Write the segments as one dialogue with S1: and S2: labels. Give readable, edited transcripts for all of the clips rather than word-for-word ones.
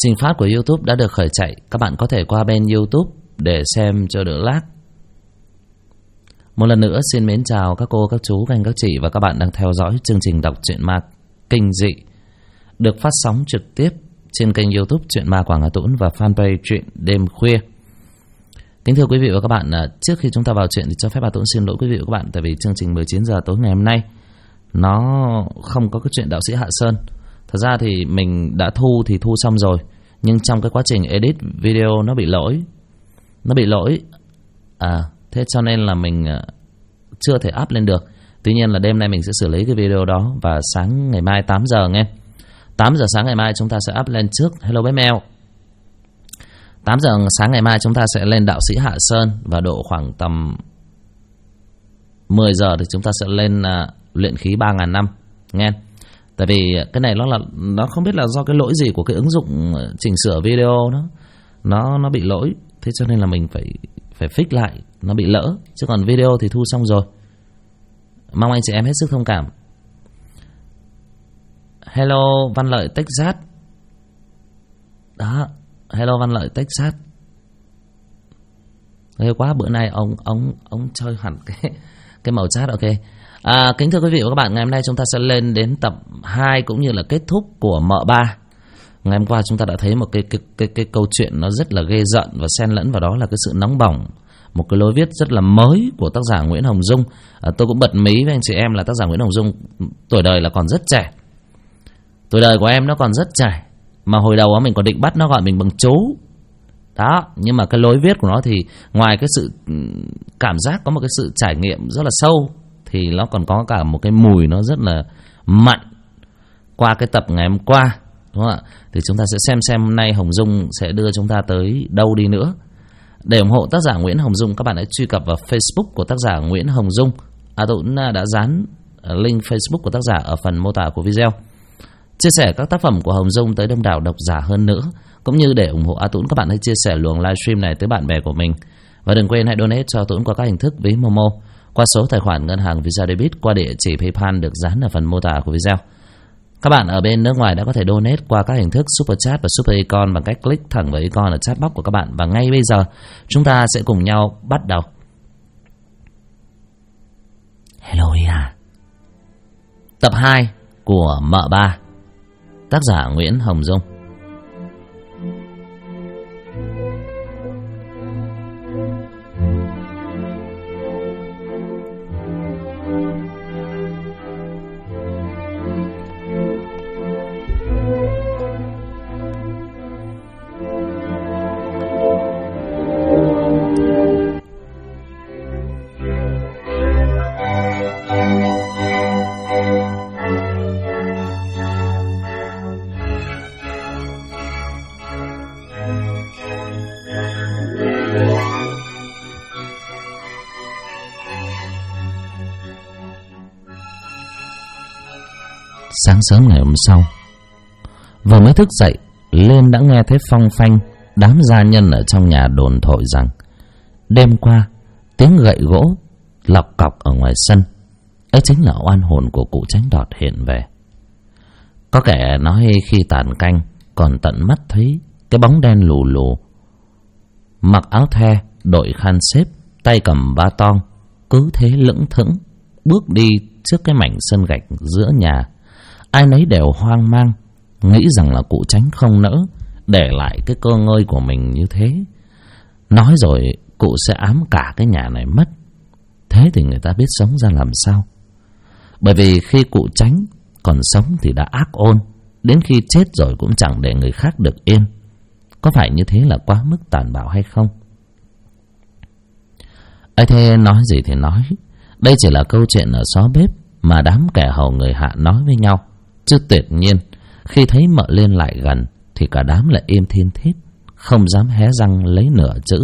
S1: Trình phát của YouTube đã được khởi chạy. Các bạn có thể qua bên YouTube để xem cho đỡ lag. Một lần nữa xin mến chào các cô, các chú, các anh, các chị và các bạn đang theo dõi chương trình đọc truyện ma kinh dị được phát sóng trực tiếp trên kênh YouTube Truyện Ma Quảng Hà Tũng và fanpage Truyện Đêm Khuya. Kính thưa quý vị và các bạn, trước khi chúng ta vào chuyện thì cho phép Hà Tũng xin lỗi quý vị và các bạn, tại vì chương trình 19 giờ tối ngày hôm nay nó không có cái chuyện đạo sĩ Hạ Sơn. Thật ra thì mình đã thu xong rồi, nhưng trong cái quá trình edit video nó bị lỗi. Thế cho nên là mình chưa thể up lên được. Tuy nhiên là đêm nay mình sẽ xử lý cái video đó và sáng ngày mai 8 giờ nghe. 8 giờ sáng ngày mai chúng ta sẽ up lên trước. Hello bé mèo. 8 giờ sáng ngày mai chúng ta sẽ lên đạo sĩ Hạ Sơn, và độ khoảng tầm 10 giờ thì chúng ta sẽ lên luyện khí 3.000 năm nghe. Tại vì cái này nó không biết là do cái lỗi gì của cái ứng dụng chỉnh sửa video nó bị lỗi. Thế cho nên là mình phải fix lại, nó bị lỡ. Chứ còn video thì thu xong rồi. Mong anh chị em hết sức thông cảm. Hello Văn Lợi Texas. Đó, hello Văn Lợi Texas. Ghê quá, bữa nay ông chơi hẳn cái màu chat. Ok. Kính thưa quý vị và các bạn, ngày hôm nay chúng ta sẽ lên đến tập 2 cũng như là kết thúc của Mợ 3. Ngày hôm qua chúng ta đã thấy một cái câu chuyện nó rất là ghê rợn, và xen lẫn vào đó là cái sự nóng bỏng, một cái lối viết rất là mới của tác giả Nguyễn Hồng Dung. Tôi cũng bật mí với anh chị em là tác giả Nguyễn Hồng Dung tuổi đời là còn rất trẻ. Tuổi đời của em nó còn rất trẻ, mà hồi đầu mình còn định bắt nó gọi mình bằng chú. Đó, nhưng mà cái lối viết của nó thì ngoài cái sự cảm giác có một cái sự trải nghiệm rất là sâu, thì nó còn có cả một cái mùi nó rất là mặn. Qua cái tập ngày hôm qua, đúng không ạ? Thì chúng ta sẽ xem hôm nay Hồng Dung sẽ đưa chúng ta tới đâu đi nữa. Để ủng hộ tác giả Nguyễn Hồng Dung, các bạn hãy truy cập vào Facebook của tác giả Nguyễn Hồng Dung. Tũng đã dán link Facebook của tác giả ở phần mô tả của video. Chia sẻ các tác phẩm của Hồng Dung tới đông đảo độc giả hơn nữa. Cũng như để ủng hộ Tũng, các bạn hãy chia sẻ luồng livestream này tới bạn bè của mình. Và đừng quên hãy donate cho Tũng qua các hình thức ví Momo, qua số tài khoản ngân hàng Visa Debit, qua địa chỉ PayPal được dán ở phần mô tả của video. Các bạn ở bên nước ngoài đã có thể donate qua các hình thức Super Chat và Super Icon bằng cách click thẳng vào icon ở chat box của các bạn. Và ngay bây giờ chúng ta sẽ cùng nhau bắt đầu. Hello tập 2 của Mợ 3, tác giả Nguyễn Hồng Dung. Sáng sớm ngày hôm sau, vừa mới thức dậy, Lên đã nghe thấy phong phanh đám gia nhân ở trong nhà đồn thổi rằng đêm qua tiếng gậy gỗ lọc cọc ở ngoài sân ấy chính là oan hồn của cụ Tránh Đọt hiện về. Có kẻ nói khi tàn canh còn tận mắt thấy cái bóng đen lù lù, mặc áo the, đội khăn xếp, tay cầm ba tong, cứ thế lững thững bước đi trước cái mảnh sân gạch giữa nhà. Ai nấy đều hoang mang, nghĩ rằng là cụ Tránh không nỡ để lại cái cơ ngơi của mình như thế. Nói rồi cụ sẽ ám cả cái nhà này mất. Thế thì người ta biết sống ra làm sao? Bởi vì khi cụ Tránh còn sống thì đã ác ôn, đến khi chết rồi cũng chẳng để người khác được yên. Có phải như thế là quá mức tàn bạo hay không? Ấy thế nói gì thì nói, đây chỉ là câu chuyện ở xó bếp mà đám kẻ hầu người Hạ nói với nhau. Chứ tuyệt nhiên khi thấy Mợ Liên lại gần thì cả đám lại im thiên thít, không dám hé răng lấy nửa chữ.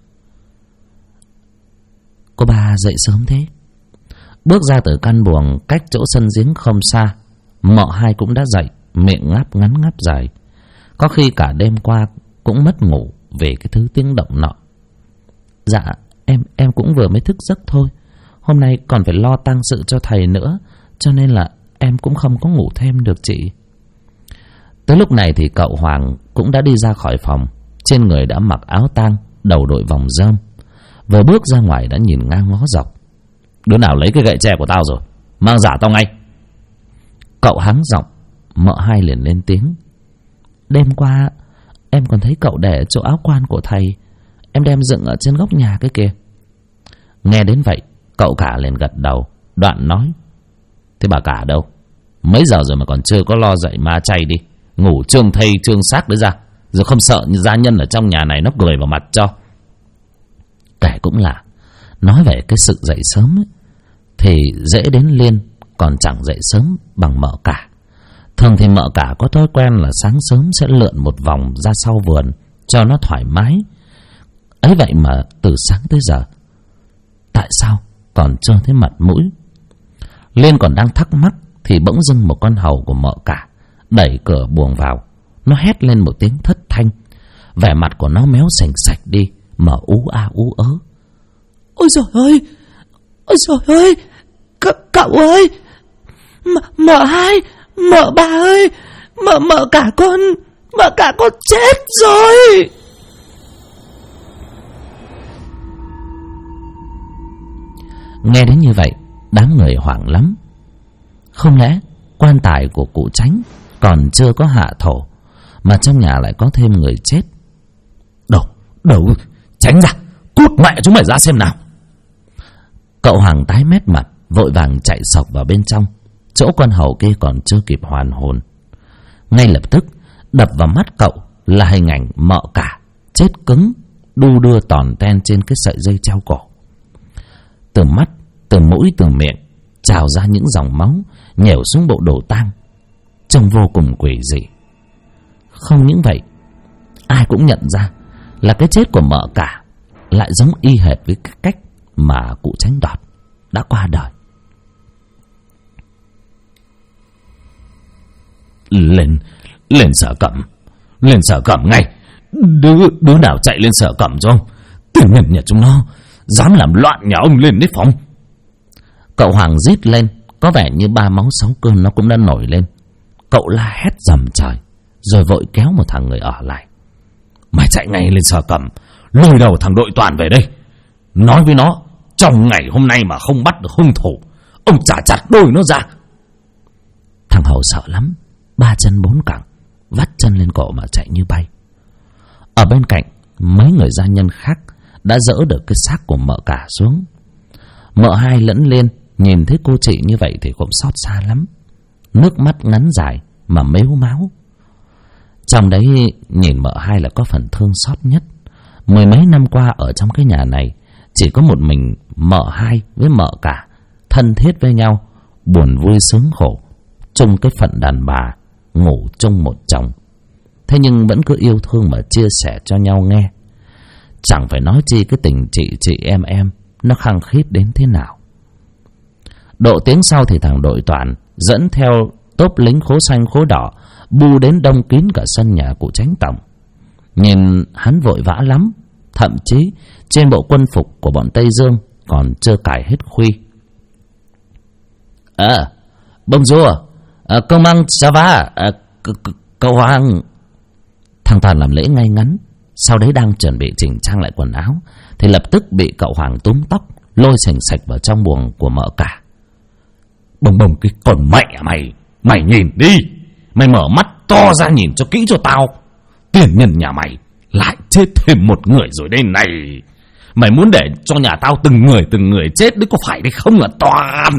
S1: Cô bà dậy sớm thế? Bước ra từ căn buồng cách chỗ sân giếng không xa, Mợ Hai cũng đã dậy, miệng ngáp ngắn ngáp dài. Có khi cả đêm qua cũng mất ngủ về cái thứ tiếng động nọ. Dạ, em cũng vừa mới thức giấc thôi. Hôm nay còn phải lo tang sự cho thầy nữa, cho nên là em cũng không có ngủ thêm được chị. Tới lúc này thì cậu Hoàng cũng đã đi ra khỏi phòng. Trên người đã mặc áo tang, đầu đội vòng rơm. Vừa bước ra ngoài đã nhìn ngang ngó dọc. Đứa nào lấy cái gậy tre của tao rồi, mang giả tao ngay. Cậu hắng giọng. Mợ Hai liền lên tiếng. Đêm qua em còn thấy cậu để chỗ áo quan của thầy. Em đem dựng ở trên góc nhà cái kia. Nghe đến vậy, cậu cả liền gật đầu. Đoạn nói. Thế bà cả đâu? Mấy giờ rồi mà còn chưa có lo dậy ma chay đi. Ngủ trương thây trương xác đấy ra, rồi không sợ như gia nhân ở trong nhà này nó cười vào mặt cho. Kể cũng là, nói về cái sự dậy sớm ấy, thì dễ đến Liên còn chẳng dậy sớm bằng mợ cả. Thường thì mợ cả có thói quen là sáng sớm sẽ lượn một vòng ra sau vườn cho nó thoải mái. Ấy vậy mà từ sáng tới giờ tại sao còn chưa thấy mặt mũi. Liên còn đang thắc mắc thì bỗng dưng một con hầu của mợ cả đẩy cửa buồng vào. Nó hét lên một tiếng thất thanh. Vẻ mặt của nó méo sành sạch đi, mà ú a ú ớ. Ôi giời ơi, ôi giời ơi, cậu ơi, mợ Hai, mợ Ba ơi, mợ cả con chết rồi. Nghe đến như vậy, đám người hoảng lắm. Không lẽ quan tài của cụ Chánh còn chưa có hạ thổ, mà trong nhà lại có thêm người chết? Đâu, tránh ra, cút mẹ chúng mày ra xem nào. Cậu Hằng tái mét mặt, vội vàng chạy sộc vào bên trong, chỗ con hầu kia còn chưa kịp hoàn hồn. Ngay lập tức đập vào mắt cậu là hình ảnh mợ cả chết cứng, đu đưa tòn ten trên cái sợi dây treo cổ. Từ mắt, từ mũi, từ miệng trào ra những dòng máu nhèo xuống bộ đồ tang, trông vô cùng quỷ dị. Không những vậy, ai cũng nhận ra là cái chết của mợ cả lại giống y hệt với cái cách mà cụ Chánh Đọt đã qua đời. Lên sở cẩm ngay. Đứa nào chạy lên sở cẩm cho ông? Tiền nhân nhà chúng nó dám làm loạn nhà ông lên đấy phòng. Cậu Hoàng rít lên, có vẻ như ba máu sáu cơn nó cũng đã nổi lên. Cậu la hét rầm trời, rồi vội kéo một thằng người ở lại. Mày chạy ngay lên sở cẩm, lôi đầu thằng Đội Toàn về đây. Nói với nó, trong ngày hôm nay mà không bắt được hung thủ, ông trả chặt đôi nó ra. Thằng hầu sợ lắm, ba chân bốn cẳng, vắt chân lên cổ mà chạy như bay. Ở bên cạnh, mấy người gia nhân khác đã dỡ được cái xác của mợ cả xuống. Mợ Hai lẫn Liên nhìn thấy cô chị như vậy thì cũng xót xa lắm, nước mắt ngắn dài mà mếu máu. Trong đấy nhìn mợ Hai là có phần thương xót nhất. Mười mấy năm qua ở trong cái nhà này, chỉ có một mình mợ Hai với mợ cả thân thiết với nhau, buồn vui sướng khổ, chung cái phận đàn bà, ngủ chung một chồng. Thế nhưng vẫn cứ yêu thương mà chia sẻ cho nhau nghe. Chẳng phải nói chi cái tình chị em nó khăng khít đến thế nào. Độ tiếng sau thì thằng Đội Toàn dẫn theo tốp lính khố xanh khố đỏ bu đến đông kín cả sân nhà cụ Chánh tổng. Nhìn hắn vội vã lắm, thậm chí trên bộ quân phục của bọn Tây Dương còn chưa cài hết khuy. Bonjour, comment ça va, cậu Hoàng. Thằng Toàn làm lễ ngay ngắn, sau đấy đang chuẩn bị chỉnh trang lại quần áo thì lập tức bị cậu Hoàng túm tóc lôi sành sạch vào trong buồng của mợ cả. Bồng cái con mẹ mày nhìn đi, mày mở mắt to ra nhìn cho kỹ cho tao. Tiền nhân nhà mày lại chết thêm một người rồi đây này. Mày muốn để cho nhà tao từng người chết đấy có phải đấy không hả Toàn?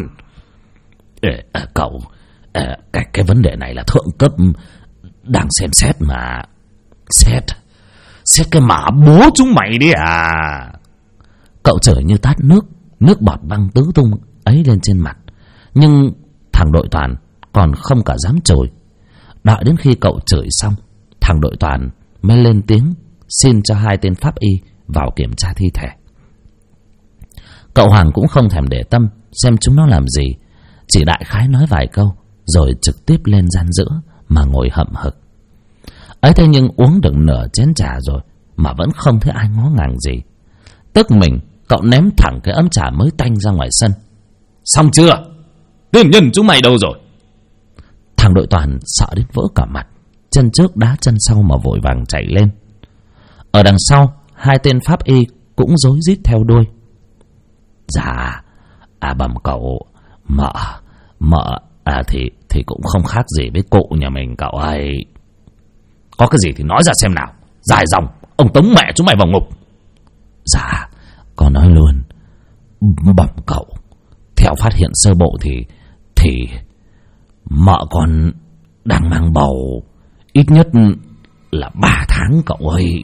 S1: Cậu, cái vấn đề này là thượng cấp đang xem xét mà. Xét cái mả bố chúng mày đi à? Cậu chửi như tát nước bọt văng tứ tung ấy lên trên mặt. Nhưng thằng Đội Toàn còn không cả dám chửi. Đợi đến khi cậu chửi xong, thằng Đội Toàn mới lên tiếng xin cho 2 tên pháp y vào kiểm tra thi thể. Cậu Hoàng cũng không thèm để tâm xem chúng nó làm gì, chỉ đại khái nói vài câu rồi trực tiếp lên gian giữa mà ngồi hậm hực. Ấy thế nhưng uống được nửa chén trà rồi mà vẫn không thấy ai ngó ngàng gì. Tức mình, cậu ném thẳng cái ấm trà mới tanh ra ngoài sân. Xong chưa? Tiền nhân chúng mày đâu rồi? Thằng Đội Toàn sợ đến vỡ cả mặt, chân trước đá chân sau mà vội vàng chạy lên. Ở đằng sau, hai tên pháp y cũng rối rít theo đuôi. Dạ, bẩm cậu, mợ thì cũng không khác gì với cụ nhà mình cậu ấy. Có cái gì thì nói ra xem nào, dài dòng, ông tống mẹ chúng mày vào ngục. Dạ, con nói luôn, bẩm cậu, theo phát hiện sơ bộ thì mợ con đang mang bầu ít nhất là 3 tháng cậu ơi.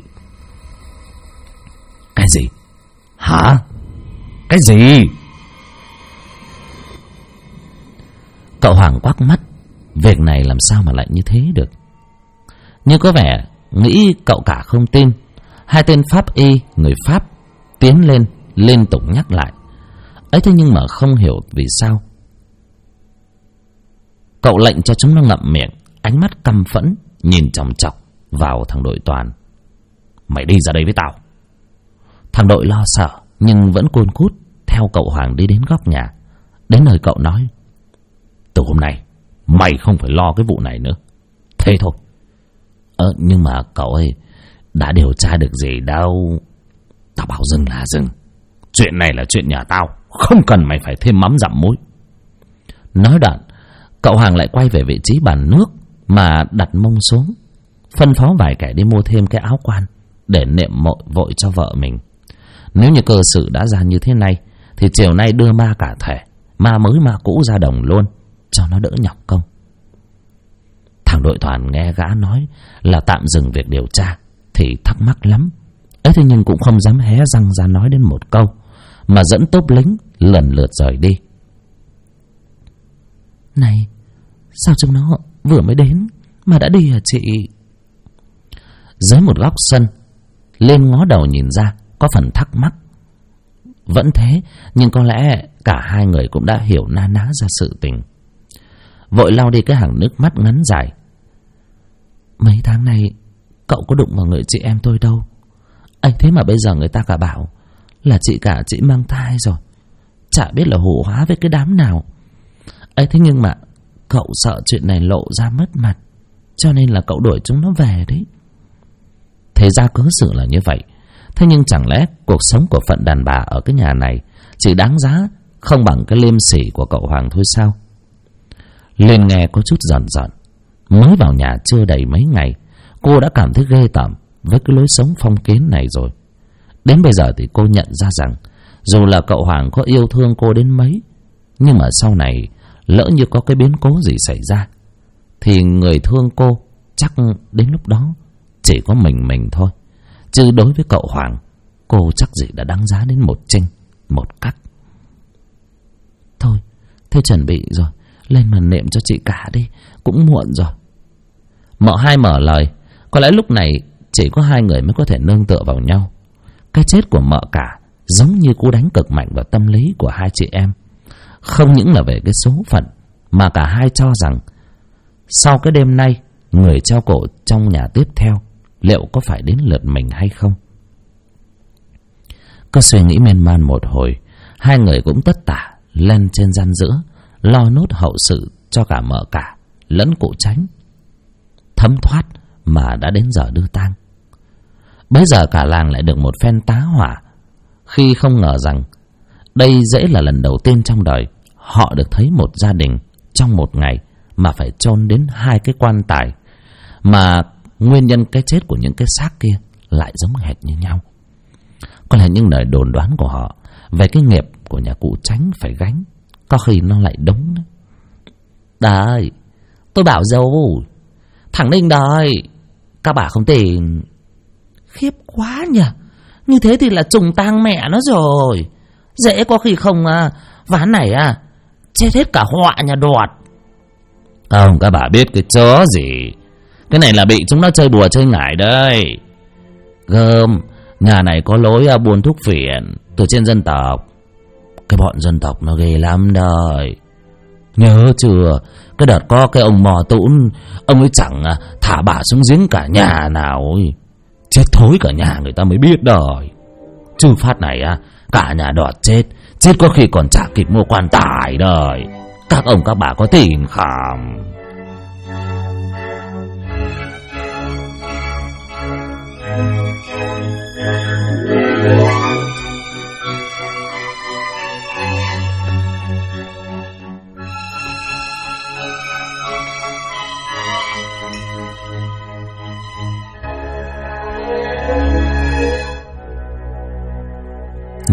S1: Cái gì? Hả? Cái gì? Cậu Hoàng quắc mắt. Việc này làm sao mà lại như thế được? Nhưng có vẻ nghĩ cậu cả không tin. Hai tên pháp y người Pháp tiến lên liên tục nhắc lại ấy, thế nhưng mà không hiểu vì sao. Cậu lệnh cho chúng nó ngậm miệng, ánh mắt căm phẫn nhìn chòng chọc vào thằng Đội Toàn. Mày đi ra đây với tao. Thằng Đội lo sợ nhưng vẫn côn cút theo cậu Hoàng đi đến góc nhà. Đến nơi cậu nói, từ hôm nay mày không phải lo cái vụ này nữa, thế thôi. Nhưng mà cậu ơi, đã điều tra được gì đâu. Tao bảo dừng là dừng. Chuyện này là chuyện nhà tao, không cần mày phải thêm mắm dặm muối. Nói đoạn, cậu Hoàng lại quay về vị trí bàn nước mà đặt mông xuống, phân phó vài kẻ đi mua thêm cái áo quan để nệm mộ vội cho vợ mình. Nếu như cơ sự đã ra như thế này thì chiều nay đưa ma cả thể, ma mới ma cũ ra đồng luôn, cho nó đỡ nhọc công. Thằng Đội Toàn nghe gã nói là tạm dừng việc điều tra thì thắc mắc lắm. Ấy thế nhưng cũng không dám hé răng ra nói đến một câu, mà dẫn tốp lính lần lượt rời đi. Này, sao chúng nó vừa mới đến mà đã đi hả chị? Dưới một góc sân, lên ngó đầu nhìn ra, có phần thắc mắc. Vẫn thế, nhưng có lẽ cả hai người cũng đã hiểu na ná ra sự tình. Vội lau đi cái hàng nước mắt ngắn dài. Mấy tháng này cậu có đụng vào người chị em tôi đâu. Ấy thế mà bây giờ người ta cả bảo là chị cả chị mang thai rồi, chả biết là hù hóa với cái đám nào. Ấy thế nhưng mà cậu sợ chuyện này lộ ra mất mặt, cho nên là cậu đuổi chúng nó về đấy. Thế ra cớ sự là như vậy. Thế nhưng chẳng lẽ cuộc sống của phận đàn bà ở cái nhà này chỉ đáng giá không bằng cái liêm sỉ của cậu Hoàng thôi sao? Lên nghe có chút giận giận. Mới vào nhà chưa đầy mấy ngày, cô đã cảm thấy ghê tởm với cái lối sống phong kiến này rồi. Đến bây giờ thì cô nhận ra rằng dù là cậu Hoàng có yêu thương cô đến mấy, nhưng mà sau này lỡ như có cái biến cố gì xảy ra thì người thương cô chắc đến lúc đó chỉ có mình thôi. Chứ đối với cậu Hoàng, cô chắc gì đã đáng giá đến một chinh, một cắt. Thôi, thế chuẩn bị rồi, lên mà nệm cho chị cả đi, cũng muộn rồi. Mợ hai mở lời. Có lẽ lúc này chỉ có hai người mới có thể nương tựa vào nhau. Cái chết của mợ cả giống như cú đánh cực mạnh vào tâm lý của hai chị em. Không những là về cái số phận, mà cả hai cho rằng sau cái đêm nay, người treo cổ trong nhà tiếp theo liệu có phải đến lượt mình hay không. Cứ suy nghĩ miên man một hồi, hai người cũng tất tả lên trên gian giữa, lo nốt hậu sự cho cả mợ cả lẫn cụ Tránh. Thấm thoát mà đã đến giờ đưa tang. Bây giờ cả làng lại được một phen tá hỏa, khi không ngờ rằng đây dễ là lần đầu tiên trong đời họ được thấy một gia đình trong một ngày mà phải chôn đến 2 cái quan tài, mà nguyên nhân cái chết của những cái xác kia lại giống hệt như nhau. Có lẽ những lời đồn đoán của họ về cái nghiệp của nhà cụ Tránh phải gánh có khi nó lại đúng đấy. Đấy, tôi bảo dâu, thằng Ninh đấy, các bà không tin. Khiếp quá nhỉ, như thế thì là trùng tang mẹ nó rồi. Dễ có khi không ván này chết hết cả họa nhà Đoạt. Không, các bà biết cái chó gì. Cái này là bị chúng nó chơi bùa chơi ngải đây. Gơm, nhà này có lối buôn thuốc phiện từ trên dân tộc. Cái bọn dân tộc nó ghê lắm đời. Nhớ chưa, cái đợt có cái ông mò tũn, ông ấy chẳng thả bà xuống giếng cả nhà nào ấy. Chết thối cả nhà người ta mới biết đời. Chứ phát này cả nhà Đoạt chết, chết có khi còn chả kịp mua quan tài đời. Các ông các bà có tin không?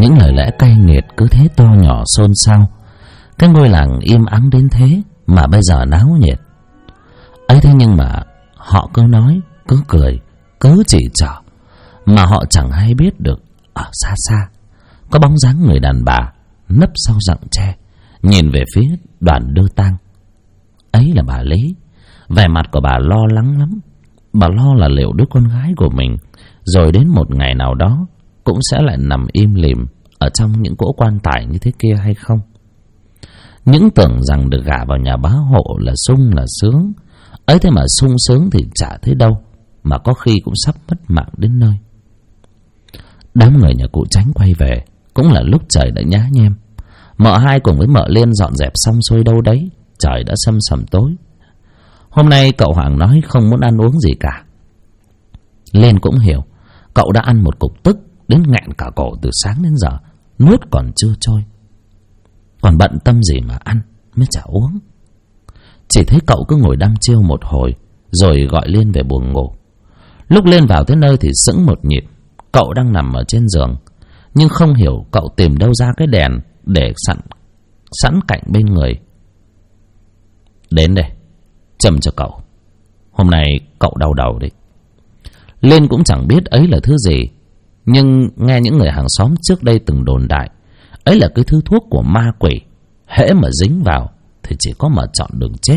S1: Những lời lẽ cay nghiệt cứ thế to nhỏ xôn xao. Cái ngôi làng im ắng đến thế mà bây giờ náo nhiệt ấy. Thế nhưng mà họ cứ nói, cứ cười, cứ chỉ trỏ, mà họ chẳng hay biết được ở xa xa có bóng dáng người đàn bà nấp sau rặng tre, nhìn về phía đoàn đưa tang. Ấy là bà Lý. Vẻ mặt của bà lo lắng lắm. Bà lo là liệu đứa con gái của mình rồi đến một ngày nào đó cũng sẽ lại nằm im lìm ở trong những cỗ quan tài như thế kia hay không. Những tưởng rằng được gả vào nhà bá hộ là sung là sướng ấy, thế mà sung sướng thì chả thấy đâu, mà có khi cũng sắp mất mạng đến nơi. Đám người nhà cụ Chánh quay về cũng là lúc trời đã nhá nhem. Mợ Hai cùng với mợ Liên dọn dẹp xong xuôi đâu đấy, trời đã sầm sầm tối. Hôm nay cậu Hoàng nói không muốn ăn uống gì cả. Liên cũng hiểu, cậu đã ăn một cục tức đến nghẹn cả cổ từ sáng đến giờ, nuốt còn chưa trôi. Còn bận tâm gì mà ăn mới chả uống. Chỉ thấy cậu cứ ngồi đăm chiêu một hồi rồi gọi Liên về buồng ngủ. Lúc Liên vào tới nơi thì sững một nhịp. Cậu đang nằm ở trên giường, nhưng không hiểu cậu tìm đâu ra cái đèn để sẵn cạnh bên người. Đến đây, châm cho cậu. Hôm nay cậu đau đầu đấy. Liên cũng chẳng biết ấy là thứ gì, nhưng nghe những người hàng xóm trước đây từng đồn đại ấy là cái thứ thuốc của ma quỷ, hễ mà dính vào thì chỉ có mà chọn đường chết.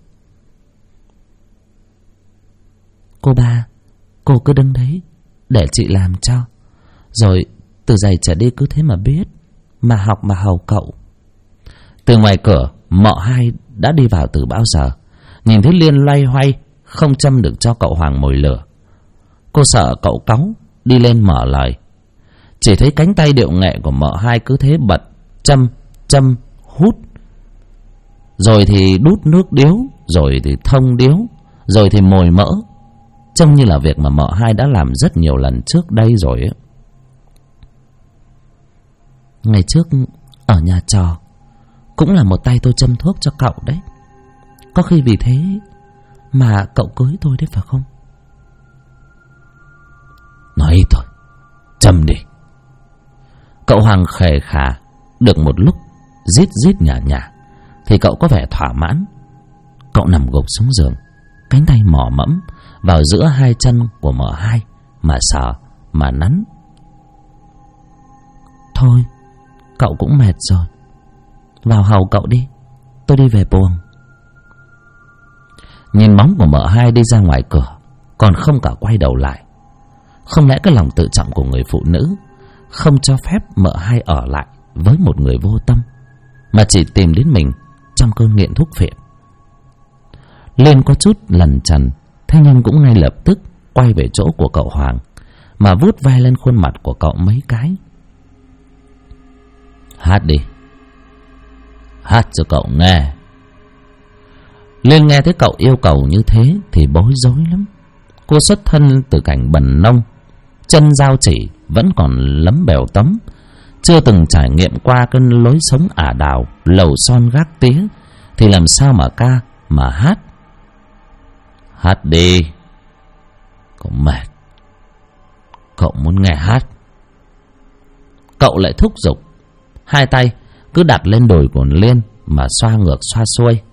S1: Cô ba, cô cứ đứng đấy để chị làm cho, rồi từ giày trở đi cứ thế mà biết, mà học mà hầu cậu. Từ ngoài cửa, mợ Hai đã đi vào từ bao giờ. Nhìn thấy Liên loay hoay không châm được cho cậu Hoàng mồi lửa, cô sợ cậu cáu, đi lên mở lời. Chỉ thấy cánh tay điệu nghệ của mợ Hai cứ thế bật châm hút, rồi thì đút nước điếu, rồi thì thông điếu, rồi thì mồi mỡ, trông như là việc mà mợ Hai đã làm rất nhiều lần trước đây rồi ấy. Ngày trước ở nhà trò cũng là một tay tôi châm thuốc cho cậu đấy. Có khi vì thế mà cậu cưới tôi đấy phải không? Nói ít thôi, châm đi. Cậu Hoàng khề khà. Được một lúc rít nhả thì cậu có vẻ thỏa mãn. Cậu nằm gục xuống giường, cánh tay mò mẫm vào giữa hai chân của mợ Hai mà sờ mà nắn. Thôi, cậu cũng mệt rồi, vào hầu cậu đi, tôi đi về buồng. Nhìn bóng của mợ Hai đi ra ngoài cửa, còn không cả quay đầu lại. Không lẽ cái lòng tự trọng của người phụ nữ không cho phép mợ Hai ở lại với một người vô tâm, mà chỉ tìm đến mình trong cơn nghiện thuốc phiện. Liên có chút lằn chằn, thế nhưng cũng ngay lập tức quay về chỗ của cậu Hoàng mà vuốt vai lên khuôn mặt của cậu mấy cái. Hát đi, hát cho cậu nghe. Liên nghe thấy cậu yêu cầu như thế thì bối rối lắm. Cô xuất thân từ cảnh bần nông, chân dao chỉ vẫn còn lấm bèo tấm, chưa từng trải nghiệm qua cái lối sống ả đào, lầu son gác tía, thì làm sao mà ca mà hát. Hát đi, cậu mệt, cậu muốn nghe hát. Cậu lại thúc giục, hai tay cứ đặt lên đùi của Liên mà xoa ngược xoa xuôi.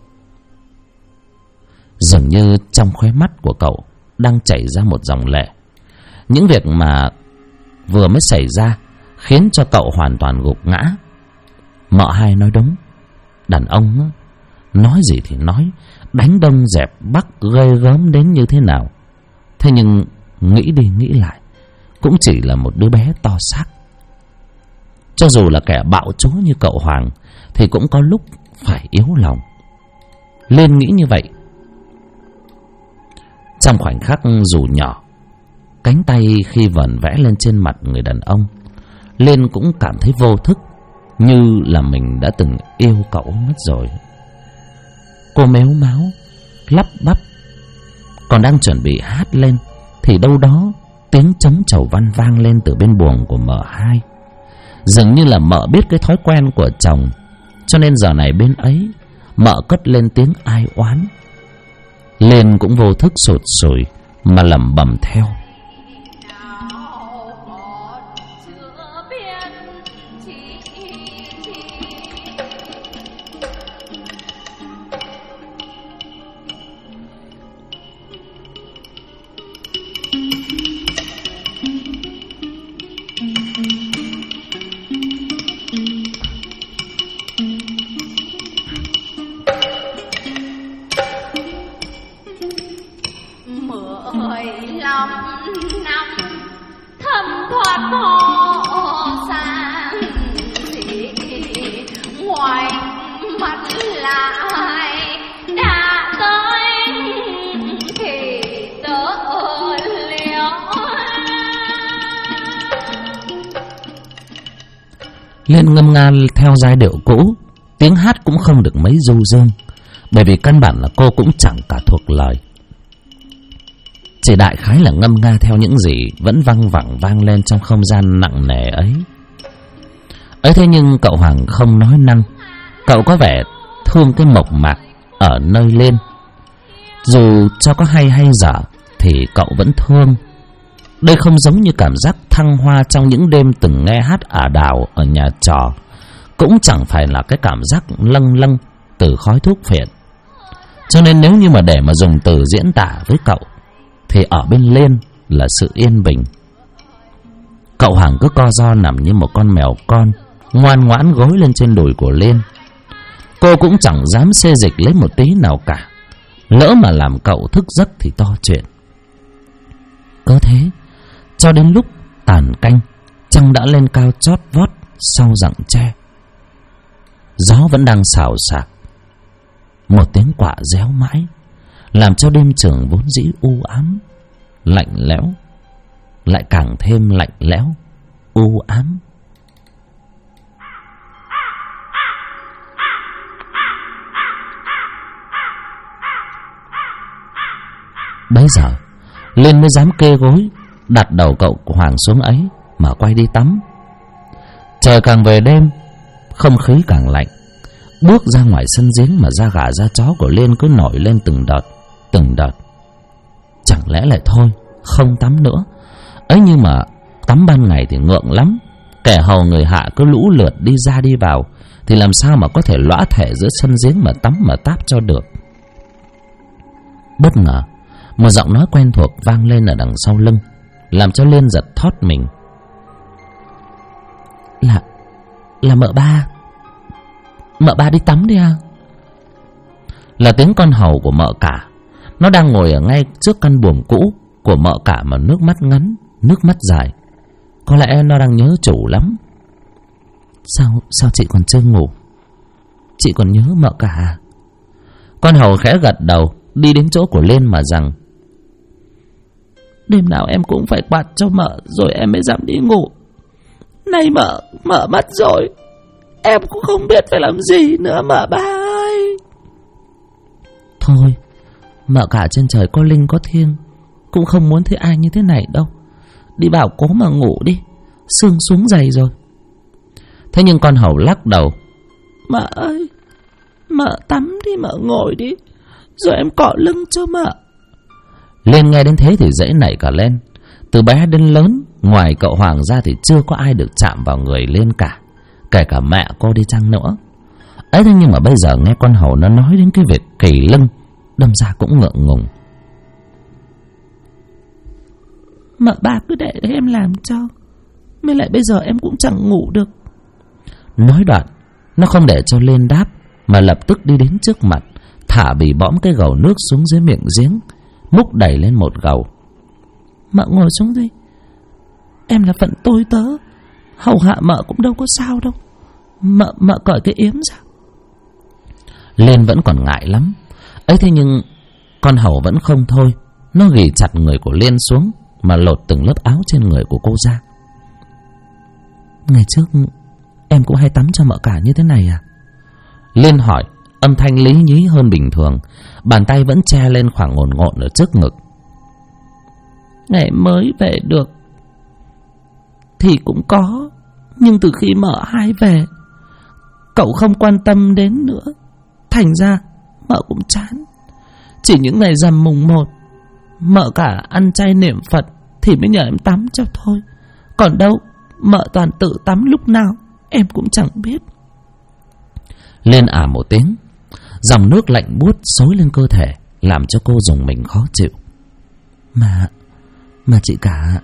S1: Dường như trong khóe mắt của cậu đang chảy ra một dòng lệ. Những việc mà vừa mới xảy ra khiến cho cậu hoàn toàn gục ngã. Mợ Hai nói đúng, đàn ông nói gì thì nói, đánh đông dẹp bắc ghê gớm đến như thế nào, thế nhưng nghĩ đi nghĩ lại cũng chỉ là một đứa bé to xác. Cho dù là kẻ bạo chúa như cậu Hoàng thì cũng có lúc phải yếu lòng. Liên nghĩ như vậy. Trong khoảnh khắc dù nhỏ, cánh tay khi vờn vẽ lên trên mặt người đàn ông, Liên cũng cảm thấy vô thức như là mình đã từng yêu cậu mất rồi. Cô méo máu lắp bắp, còn đang chuẩn bị hát lên thì đâu đó tiếng trống chầu văn vang lên từ bên buồng của mợ Hai. Dường như là mợ biết cái thói quen của chồng, cho nên giờ này bên ấy mợ cất lên tiếng ai oán. Liên cũng vô thức sụt sùi mà lẩm bẩm theo.
S2: năm thầm thoát họ sang gì ngoài mặt lại đã tới thì tớ liễu.
S1: Liên ngâm nga theo giai điệu cũ, tiếng hát cũng không được mấy du dương, bởi vì căn bản là cô cũng chẳng cả thuộc lời, chỉ đại khái là ngâm nga theo những gì vẫn văng vẳng vang lên trong không gian nặng nề ấy. Thế nhưng cậu Hoàng không nói năng. Cậu có vẻ thương cái mộc mạc ở nơi Liên. Dù cho có hay dở thì cậu vẫn thương. Đây không giống như cảm giác thăng hoa trong những đêm từng nghe hát ả đào ở nhà trò, cũng chẳng phải là cái cảm giác lâng lâng từ khói thuốc phiện. Cho nên nếu như mà để mà dùng từ diễn tả với cậu thì ở bên Liên là sự yên bình. Cậu Hoàng cứ co ro nằm như một con mèo con, ngoan ngoãn gối lên trên đùi của Liên. Cô cũng chẳng dám xê dịch lấy một tí nào cả, lỡ mà làm cậu thức giấc thì to chuyện. Cứ thế cho đến lúc tàn canh, trăng đã lên cao chót vót sau rặng tre. Gió vẫn đang xào xạc, một tiếng quạ réo mãi, làm cho đêm trường vốn dĩ u ám, lạnh lẽo lại càng thêm lạnh lẽo, u ám. Bấy giờ Liên mới dám kê gối, đặt đầu cậu Hoàng xuống ấy mà quay đi tắm. Trời càng về đêm, không khí càng lạnh. Bước ra ngoài sân giếng mà da gà da chó của Liên cứ nổi lên từng đợt. Chẳng lẽ lại thôi không tắm nữa? Ấy nhưng mà tắm ban ngày thì ngượng lắm, kẻ hầu người hạ cứ lũ lượt đi ra đi vào, thì làm sao mà có thể lõa thể giữa sân giếng mà tắm mà táp cho được. Bất ngờ một giọng nói quen thuộc vang lên ở đằng sau lưng, làm cho Liên giật thót mình. Là mợ ba đi tắm đi à? Là tiếng con hầu của mợ cả. Nó đang ngồi ở ngay trước căn buồng cũ của mợ cả mà nước mắt ngắn, nước mắt dài. Có lẽ nó đang nhớ chủ lắm. Sao chị còn chưa ngủ? Chị còn nhớ mợ cả à? Con hầu khẽ gật đầu, đi đến chỗ của Liên mà rằng: Đêm nào em cũng phải quạt cho mợ rồi em mới dám đi ngủ. Nay mợ mất rồi, em cũng không biết phải làm gì nữa mợ ba ơi. Thôi, mợ cả trên trời có linh có thiêng, cũng không muốn thấy ai như thế này đâu. Đi vào cố mà ngủ đi, sương xuống dày rồi. Thế nhưng con hầu lắc đầu: Mợ ơi, mợ tắm đi, mợ ngồi đi, rồi em cọ lưng cho mợ. Liên nghe đến thế thì dễ nảy cả lên. Từ bé đến lớn, ngoài cậu Hoàng ra thì chưa có ai được chạm vào người Liên cả, kể cả mẹ cô đi chăng nữa. Ấy thế nhưng mà bây giờ nghe con hầu nó nói đến cái việc kỳ lưng, đâm ra cũng ngượng ngùng. Mợ ba cứ để em làm cho, mới lại bây giờ em cũng chẳng ngủ được. Nói đoạn, nó không để cho Liên đáp, mà lập tức đi đến trước mặt, thả bì bõm cái gầu nước xuống dưới miệng giếng, múc đầy lên một gầu. Mợ ngồi xuống đi, em là phận tôi tớ, hầu hạ mợ cũng đâu có sao đâu. Mợ cởi cái yếm ra. Liên vẫn còn ngại lắm. Ấy thế nhưng con hầu vẫn không thôi. Nó ghì chặt người của Liên xuống mà lột từng lớp áo trên người của cô ra. Ngày trước em cũng hay tắm cho mợ cả như thế này à? Liên hỏi, âm thanh lý nhí hơn bình thường, bàn tay vẫn che lên khoảng ngồn ngộn ở trước ngực. Ngày mới về được thì cũng có, nhưng từ khi mợ hai về, cậu không quan tâm đến nữa, thành ra mợ cũng chán. Chỉ những ngày rằm mùng 1, mợ cả ăn chay niệm Phật thì mới nhờ em tắm cho thôi. Còn đâu mợ toàn tự tắm lúc nào em cũng chẳng biết. Liên ả một tiếng, dòng nước lạnh buốt xối lên cơ thể, làm cho cô dùng mình khó chịu. Mà chị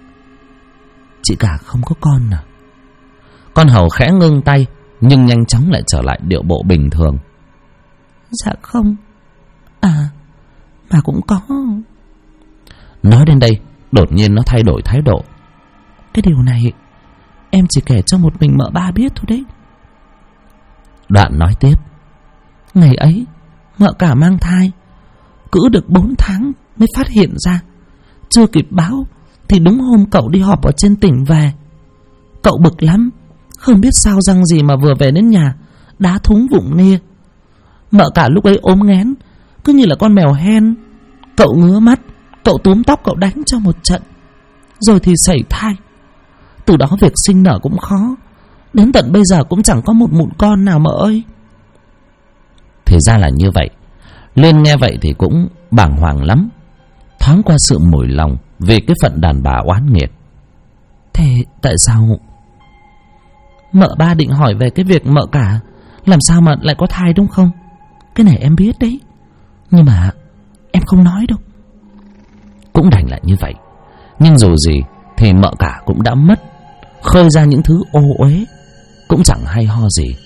S1: cả không có con à? Con hầu khẽ ngưng tay, nhưng nhanh chóng lại trở lại điệu bộ bình thường. Dạ không. À, mà cũng có. Nói đến đây, Đột nhiên nó thay đổi thái độ. Cái điều này em chỉ kể cho một mình mợ ba biết thôi đấy. Đoạn nói tiếp. Ngày ấy mợ cả mang thai, cữ được 4 tháng mới phát hiện ra. Chưa kịp báo thì đúng hôm cậu đi họp ở trên tỉnh về. Cậu bực lắm, không biết sao răng gì mà vừa về đến nhà đá thúng vụng nia. Mợ cả lúc ấy ốm nghén, cứ như là con mèo hen. Cậu ngứa mắt, cậu túm tóc cậu đánh cho một trận, rồi thì sảy thai. Từ đó việc sinh nở cũng khó, đến tận bây giờ cũng chẳng có một mụn con nào mợ ơi. Thì ra là như vậy. Liên nghe vậy thì cũng bàng hoàng lắm, thoáng qua sự mủi lòng vì cái phận đàn bà oán nghiệt. Thế tại sao mợ ba định hỏi về cái việc mợ cả làm sao mà lại có thai đúng không? Cái này em biết đấy, nhưng mà em không nói đâu. Cũng đành là như vậy, nhưng dù gì thì mợ cả cũng đã mất, khơi ra những thứ ô uế cũng chẳng hay ho gì.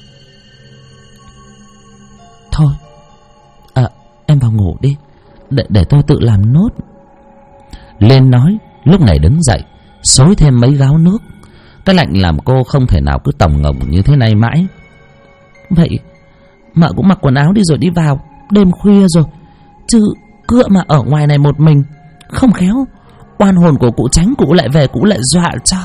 S1: Thôi em vào ngủ đi, để tôi tự làm nốt. Lên nói, lúc này đứng dậy xối thêm mấy gáo nước. Cái lạnh làm cô không thể nào cứ tòng ngồng như thế này mãi. Vậy mợ cũng mặc quần áo đi rồi đi vào, đêm khuya rồi, chứ cựa mà ở ngoài này một mình, không khéo oan hồn của cụ Tránh cụ lại về, cụ lại dọa cho.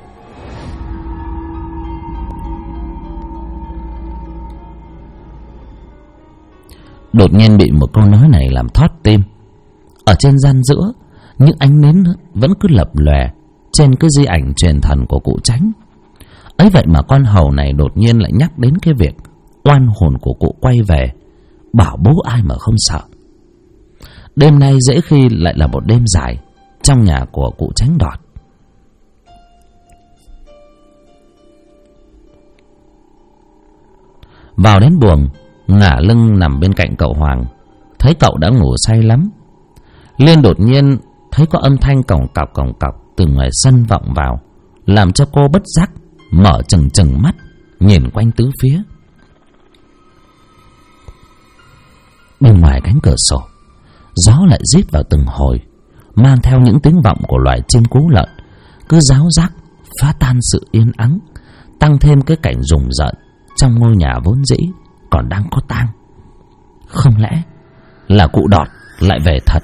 S1: Đột nhiên bị một câu nói này làm thót tim. Ở trên gian giữa, những ánh nến vẫn cứ lập lòe trên cái di ảnh truyền thần của cụ Tránh. Ấy vậy mà con hầu này đột nhiên lại nhắc đến cái việc oan hồn của cụ quay về, bảo bố ai mà không sợ. Đêm nay dễ khi lại là một đêm dài trong nhà của cụ Tránh Đọt. Vào đến buồng, ngả lưng nằm bên cạnh cậu Hoàng, thấy cậu đã ngủ say lắm. Liên đột nhiên thấy có âm thanh còng cọc từ ngoài sân vọng vào, làm cho cô bất giác mở trừng mắt nhìn quanh tứ phía. Bên ngoài cánh cửa sổ, gió lại rít vào từng hồi, mang theo những tiếng vọng của loài chim cú lợn, cứ ráo rác phá tan sự yên ắng, tăng thêm cái cảnh rùng rợn trong ngôi nhà vốn dĩ còn đang có tang. Không lẽ là cụ Đọt lại về thật?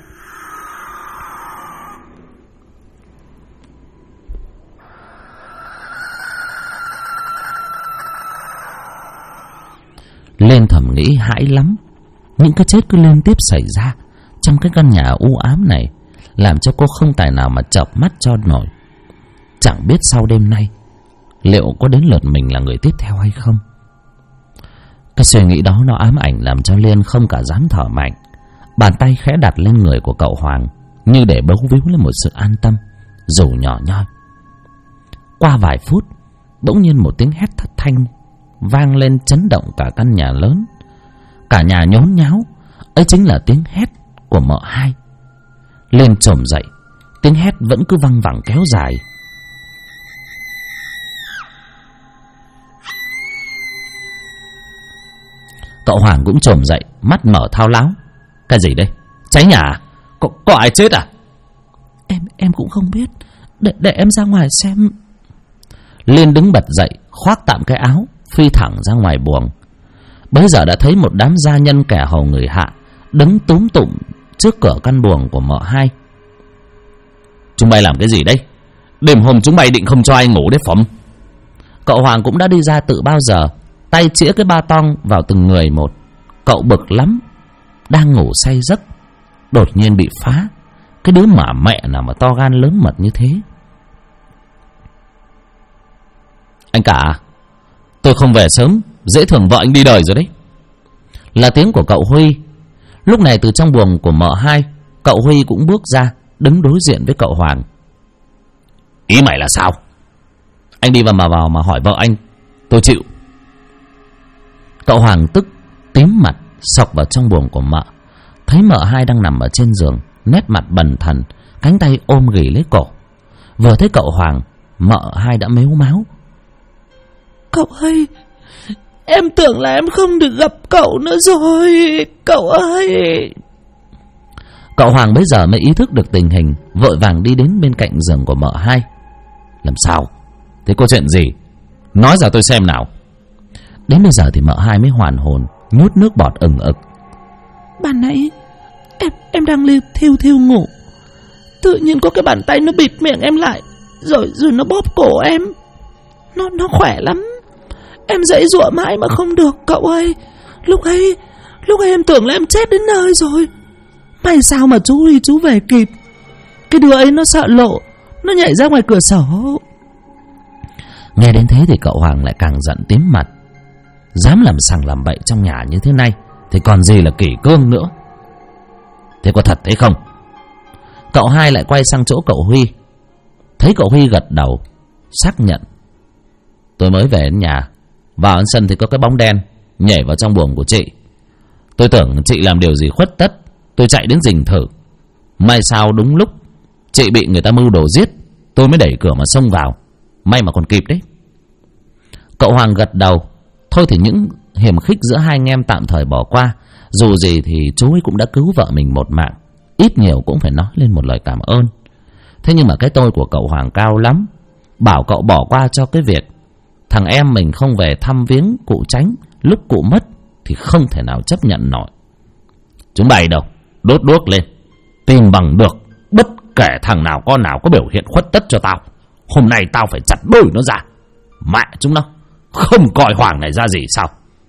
S1: Lên thầm nghĩ hãi lắm. Những cái chết cứ liên tiếp xảy ra trong cái căn nhà u ám này, làm cho cô không tài nào mà chợp mắt cho nổi. Chẳng biết sau đêm nay liệu có đến lượt mình là người tiếp theo hay không. Cái suy nghĩ đó nó ám ảnh làm cho Liên không cả dám thở mạnh. Bàn tay khẽ đặt lên người của cậu Hoàng, như để bấu víu lên một sự an tâm dù nhỏ nhoi. Qua vài phút, bỗng nhiên một tiếng hét thất thanh vang lên chấn động cả căn nhà lớn. Cả nhà nhốn nháo. Ấy chính là tiếng hét của mợ hai. Liên chồm dậy, tiếng hét vẫn cứ văng vẳng kéo dài. Cậu Hoàng cũng chồm dậy, mắt mở thao láo. Cái gì đây? Cháy nhà à? Có ai chết à? Em cũng không biết. Để em ra ngoài xem. Liên đứng bật dậy, khoác tạm cái áo, phi thẳng ra ngoài buồng. Bấy giờ đã thấy một đám gia nhân kẻ hầu người hạ đứng túm tụm trước cửa căn buồng của mợ hai. Chúng bay làm cái gì đây? Đêm hôm chúng bay định không cho ai ngủ đấy phỏng. Cậu Hoàng cũng đã đi ra từ bao giờ, tay chĩa cái ba tong vào từng người một. Cậu bực lắm, đang ngủ say giấc, đột nhiên bị phá. Cái đứa mà mẹ nào mà to gan lớn mật như thế. Anh cả, tôi không về sớm, dễ thường vợ anh đi đời rồi đấy. Là tiếng của cậu Huy. Lúc này từ trong buồng của mợ hai, cậu Huy cũng bước ra, đứng đối diện với cậu Hoàng. Ý mày là sao? Anh đi vào mà hỏi vợ anh, tôi chịu. Cậu Hoàng tức tím mặt, xộc vào trong buồng của mợ. Thấy mợ hai đang nằm ở trên giường, nét mặt bần thần, cánh tay ôm ghì lấy cổ. Vừa thấy cậu Hoàng, mợ hai đã mếu máo. Cậu ơi, em tưởng là em không được gặp cậu nữa rồi, cậu ơi. Cậu Hoàng bấy giờ mới ý thức được tình hình, vội vàng đi đến bên cạnh giường của mợ hai. Làm sao? Thế có chuyện gì? Nói ra tôi xem nào. Đến bây giờ thì mợ hai mới hoàn hồn, nuốt nước bọt ừng ực.
S3: Ban nãy em đang thiêu ngủ, tự nhiên có cái bàn tay nó bịt miệng em lại, rồi nó bóp cổ em. Nó khỏe lắm. Em giãy giụa mãi mà không được cậu ơi. Lúc ấy em tưởng là em chết đến nơi rồi. May sao mà chú về kịp. Cái đứa ấy nó sợ lộ, nó nhảy ra ngoài cửa sổ.
S1: Nghe đến thế thì cậu Hoàng lại càng giận tím mặt. Dám làm sằng làm bậy trong nhà như thế này thì còn gì là kỷ cương nữa. Thế có thật thế không? Cậu hai lại quay sang chỗ cậu Huy. Thấy cậu Huy gật đầu xác nhận. Tôi mới về đến nhà, vào đến sân thì có cái bóng đen nhảy vào trong buồng của chị. Tôi tưởng chị làm điều gì khuất tất, tôi chạy đến rình thử. May sao đúng lúc chị bị người ta mưu đồ giết, tôi mới đẩy cửa mà xông vào. May mà còn kịp đấy. Cậu Hoàng gật đầu. Thôi thì những hiềm khích giữa hai anh em tạm thời bỏ qua. Dù gì thì chú ấy cũng đã cứu vợ mình một mạng, ít nhiều cũng phải nói lên một lời cảm ơn. Thế nhưng mà cái tôi của cậu Hoàng cao lắm. Bảo cậu bỏ qua cho cái việc thằng em mình không về thăm viếng cụ Chánh lúc cụ mất thì không thể nào chấp nhận nổi. Chúng bày đâu, đốt đuốc lên, tìm bằng được bất kể thằng nào con nào có biểu hiện khuất tất cho tao. Hôm nay tao phải chặt đuôi nó ra. Mẹ chúng nó không coi Hoàng này ra gì sao?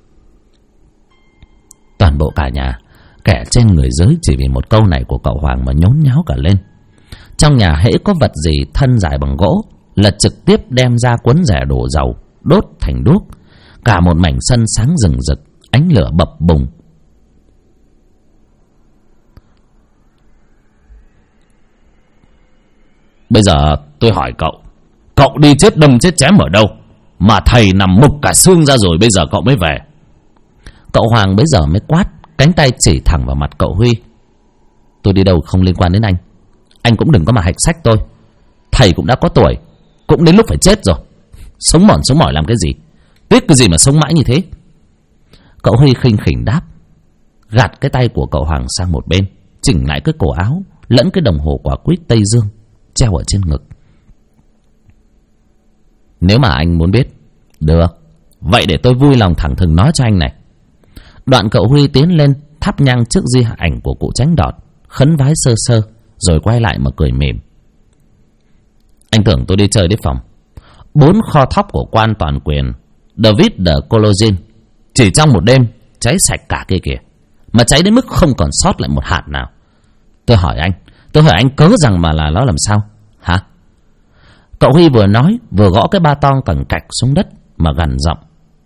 S1: Toàn bộ cả nhà, kẻ trên người dưới, chỉ vì một câu này của cậu Hoàng mà nhốn nháo cả lên. Trong nhà hễ có vật gì thân dài bằng gỗ là trực tiếp đem ra cuốn rẻ đổ dầu, đốt thành đuốc. Cả một mảnh sân sáng rừng rực, ánh lửa bập bùng. Bây giờ tôi hỏi cậu đi chết đâm chết chém ở đâu mà thầy nằm mục cả xương ra rồi bây giờ cậu mới về? Cậu Hoàng bây giờ mới quát, cánh tay chỉ thẳng vào mặt cậu Huy. Tôi đi đâu không liên quan đến anh cũng đừng có mà hạch sách tôi. Thầy cũng đã có tuổi, cũng đến lúc phải chết rồi. Sống mỏi làm cái gì? Tiếc cái gì mà sống mãi như thế? Cậu Huy khinh khỉnh đáp, gạt cái tay của cậu Hoàng sang một bên, chỉnh lại cái cổ áo lẫn cái đồng hồ quả quýt Tây Dương treo ở trên ngực. Nếu mà anh muốn biết, được, vậy để tôi vui lòng thẳng thừng nói cho anh này. Đoạn cậu Huy tiến lên thắp nhang trước di ảnh của cụ Chánh Đọt, khấn vái sơ sơ, rồi quay lại mà cười mỉm. Anh tưởng tôi đi chơi đấy phòng. 4 kho thóc của quan toàn quyền David de Coligny chỉ trong một đêm cháy sạch cả kia kìa, mà cháy đến mức không còn sót lại một hạt nào. Tôi hỏi anh cớ rằng mà là nó làm sao hả? Cậu Huy vừa nói vừa gõ cái ba tong cẳng cạch xuống đất mà gằn giọng.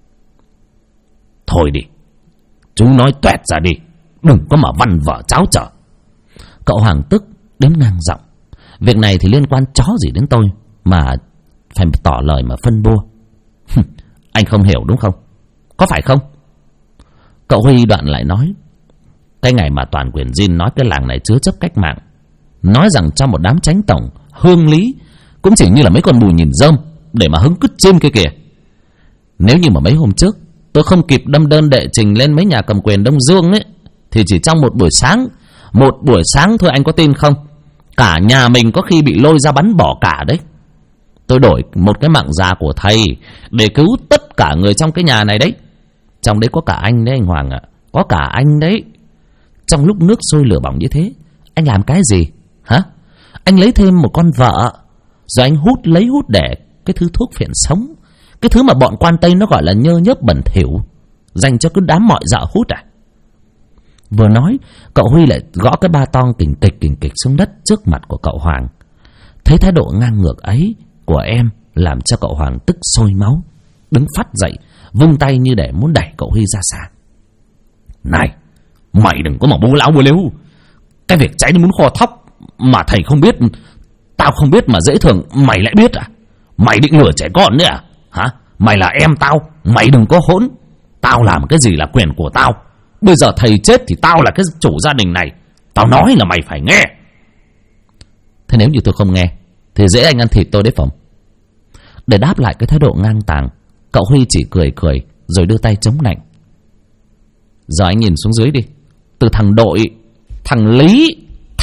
S1: Thôi đi, chú nói toẹt ra đi, đừng có mà văn vở cháo trở. Cậu Hoàng tức đến ngang giọng. Việc này thì liên quan chó gì đến tôi mà phải tỏ lời mà phân bua. Anh không hiểu đúng không? Có phải không? Cậu Huy đoạn lại nói. Cái ngày mà toàn quyền Jin nói cái làng này chứa chấp cách mạng, nói rằng trong một đám chánh tổng hương lý cũng chỉ như là mấy con bù nhìn rơm để mà hứng cứt trên kia kìa. Nếu như mà mấy hôm trước tôi không kịp đâm đơn đệ trình lên mấy nhà cầm quyền Đông Dương ấy, thì chỉ trong một buổi sáng thôi, anh có tin không? Cả nhà mình có khi bị lôi ra bắn bỏ cả đấy. Tôi đổi một cái mạng già của thầy để cứu tất cả người trong cái nhà này đấy. Trong đấy có cả anh đấy anh Hoàng ạ. Có cả anh đấy. Trong lúc nước sôi lửa bỏng như thế, anh làm cái gì hả? Anh lấy thêm một con vợ, rồi anh hút để cái thứ thuốc phiện sống, cái thứ mà bọn quan Tây nó gọi là nhơ nhớp bẩn thỉu, dành cho cứ đám mọi dạo hút à? Vừa nói, cậu Huy lại gõ cái ba tong kình kịch xuống đất trước mặt của cậu Hoàng. Thấy thái độ ngang ngược ấy của em làm cho cậu Hoàng tức sôi máu, đứng phắt dậy, vung tay như để muốn đẩy cậu Huy ra xa. Này, mày đừng có mà bố láo bố lếu. Cái việc cháy đến muốn kho thóc mà thầy không biết, tao không biết mà dễ thường mày lại biết à? Mày định lừa trẻ con nữa à? Hả? Mày là em tao, mày đừng có hỗn. Tao làm cái gì là quyền của tao. Bây giờ thầy chết thì tao là cái chủ gia đình này. Tao nói là mày phải nghe. Thế nếu như tôi không nghe thì dễ anh ăn thịt tôi đấy Phồng. Để đáp lại cái thái độ ngang tàng, cậu Huy chỉ cười rồi đưa tay chống nạnh. Giờ anh nhìn xuống dưới đi. Từ thằng Đội, thằng Lý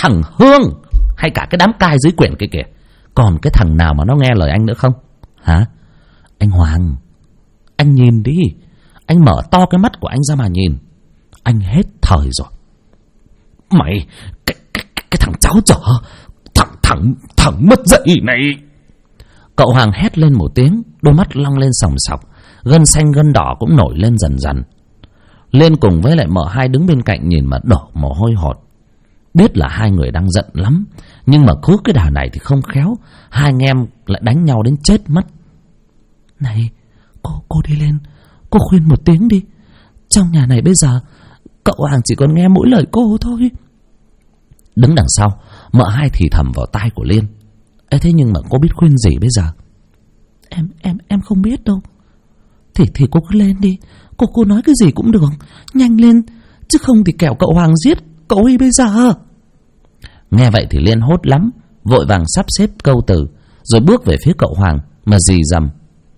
S1: thằng Hương, hay cả cái đám cai dưới quyển kia kìa. Còn cái thằng nào mà nó nghe lời anh nữa không? Hả? Anh Hoàng, anh nhìn đi. Anh mở to cái mắt của anh ra mà nhìn. Anh hết thời rồi. Mày, cái thằng cháu chở, thằng mất dạy này. Cậu Hoàng hét lên một tiếng, đôi mắt long lên sòng sọc, gân xanh gân đỏ cũng nổi lên dần dần. Liên cùng với lại mợ hai đứng bên cạnh nhìn mà đổ mồ hôi hột. Biết là hai người đang giận lắm, nhưng mà cứ cái đà này thì không khéo, hai anh em lại đánh nhau đến chết mất. Này, cô đi lên, cô khuyên một tiếng đi. Trong nhà này bây giờ cậu Hoàng chỉ còn nghe mỗi lời cô thôi. Đứng đằng sau, mợ hai thì thầm vào tai của Liên. Ê, thế nhưng mà cô biết khuyên gì bây giờ? Em không biết đâu. Thì cô cứ lên đi. Cô nói cái gì cũng được, nhanh lên, chứ không thì kẻo cậu Hoàng giết cậu Huy bây giờ. Nghe vậy thì Liên hốt lắm, vội vàng sắp xếp câu từ, rồi bước về phía cậu Hoàng mà rì rầm.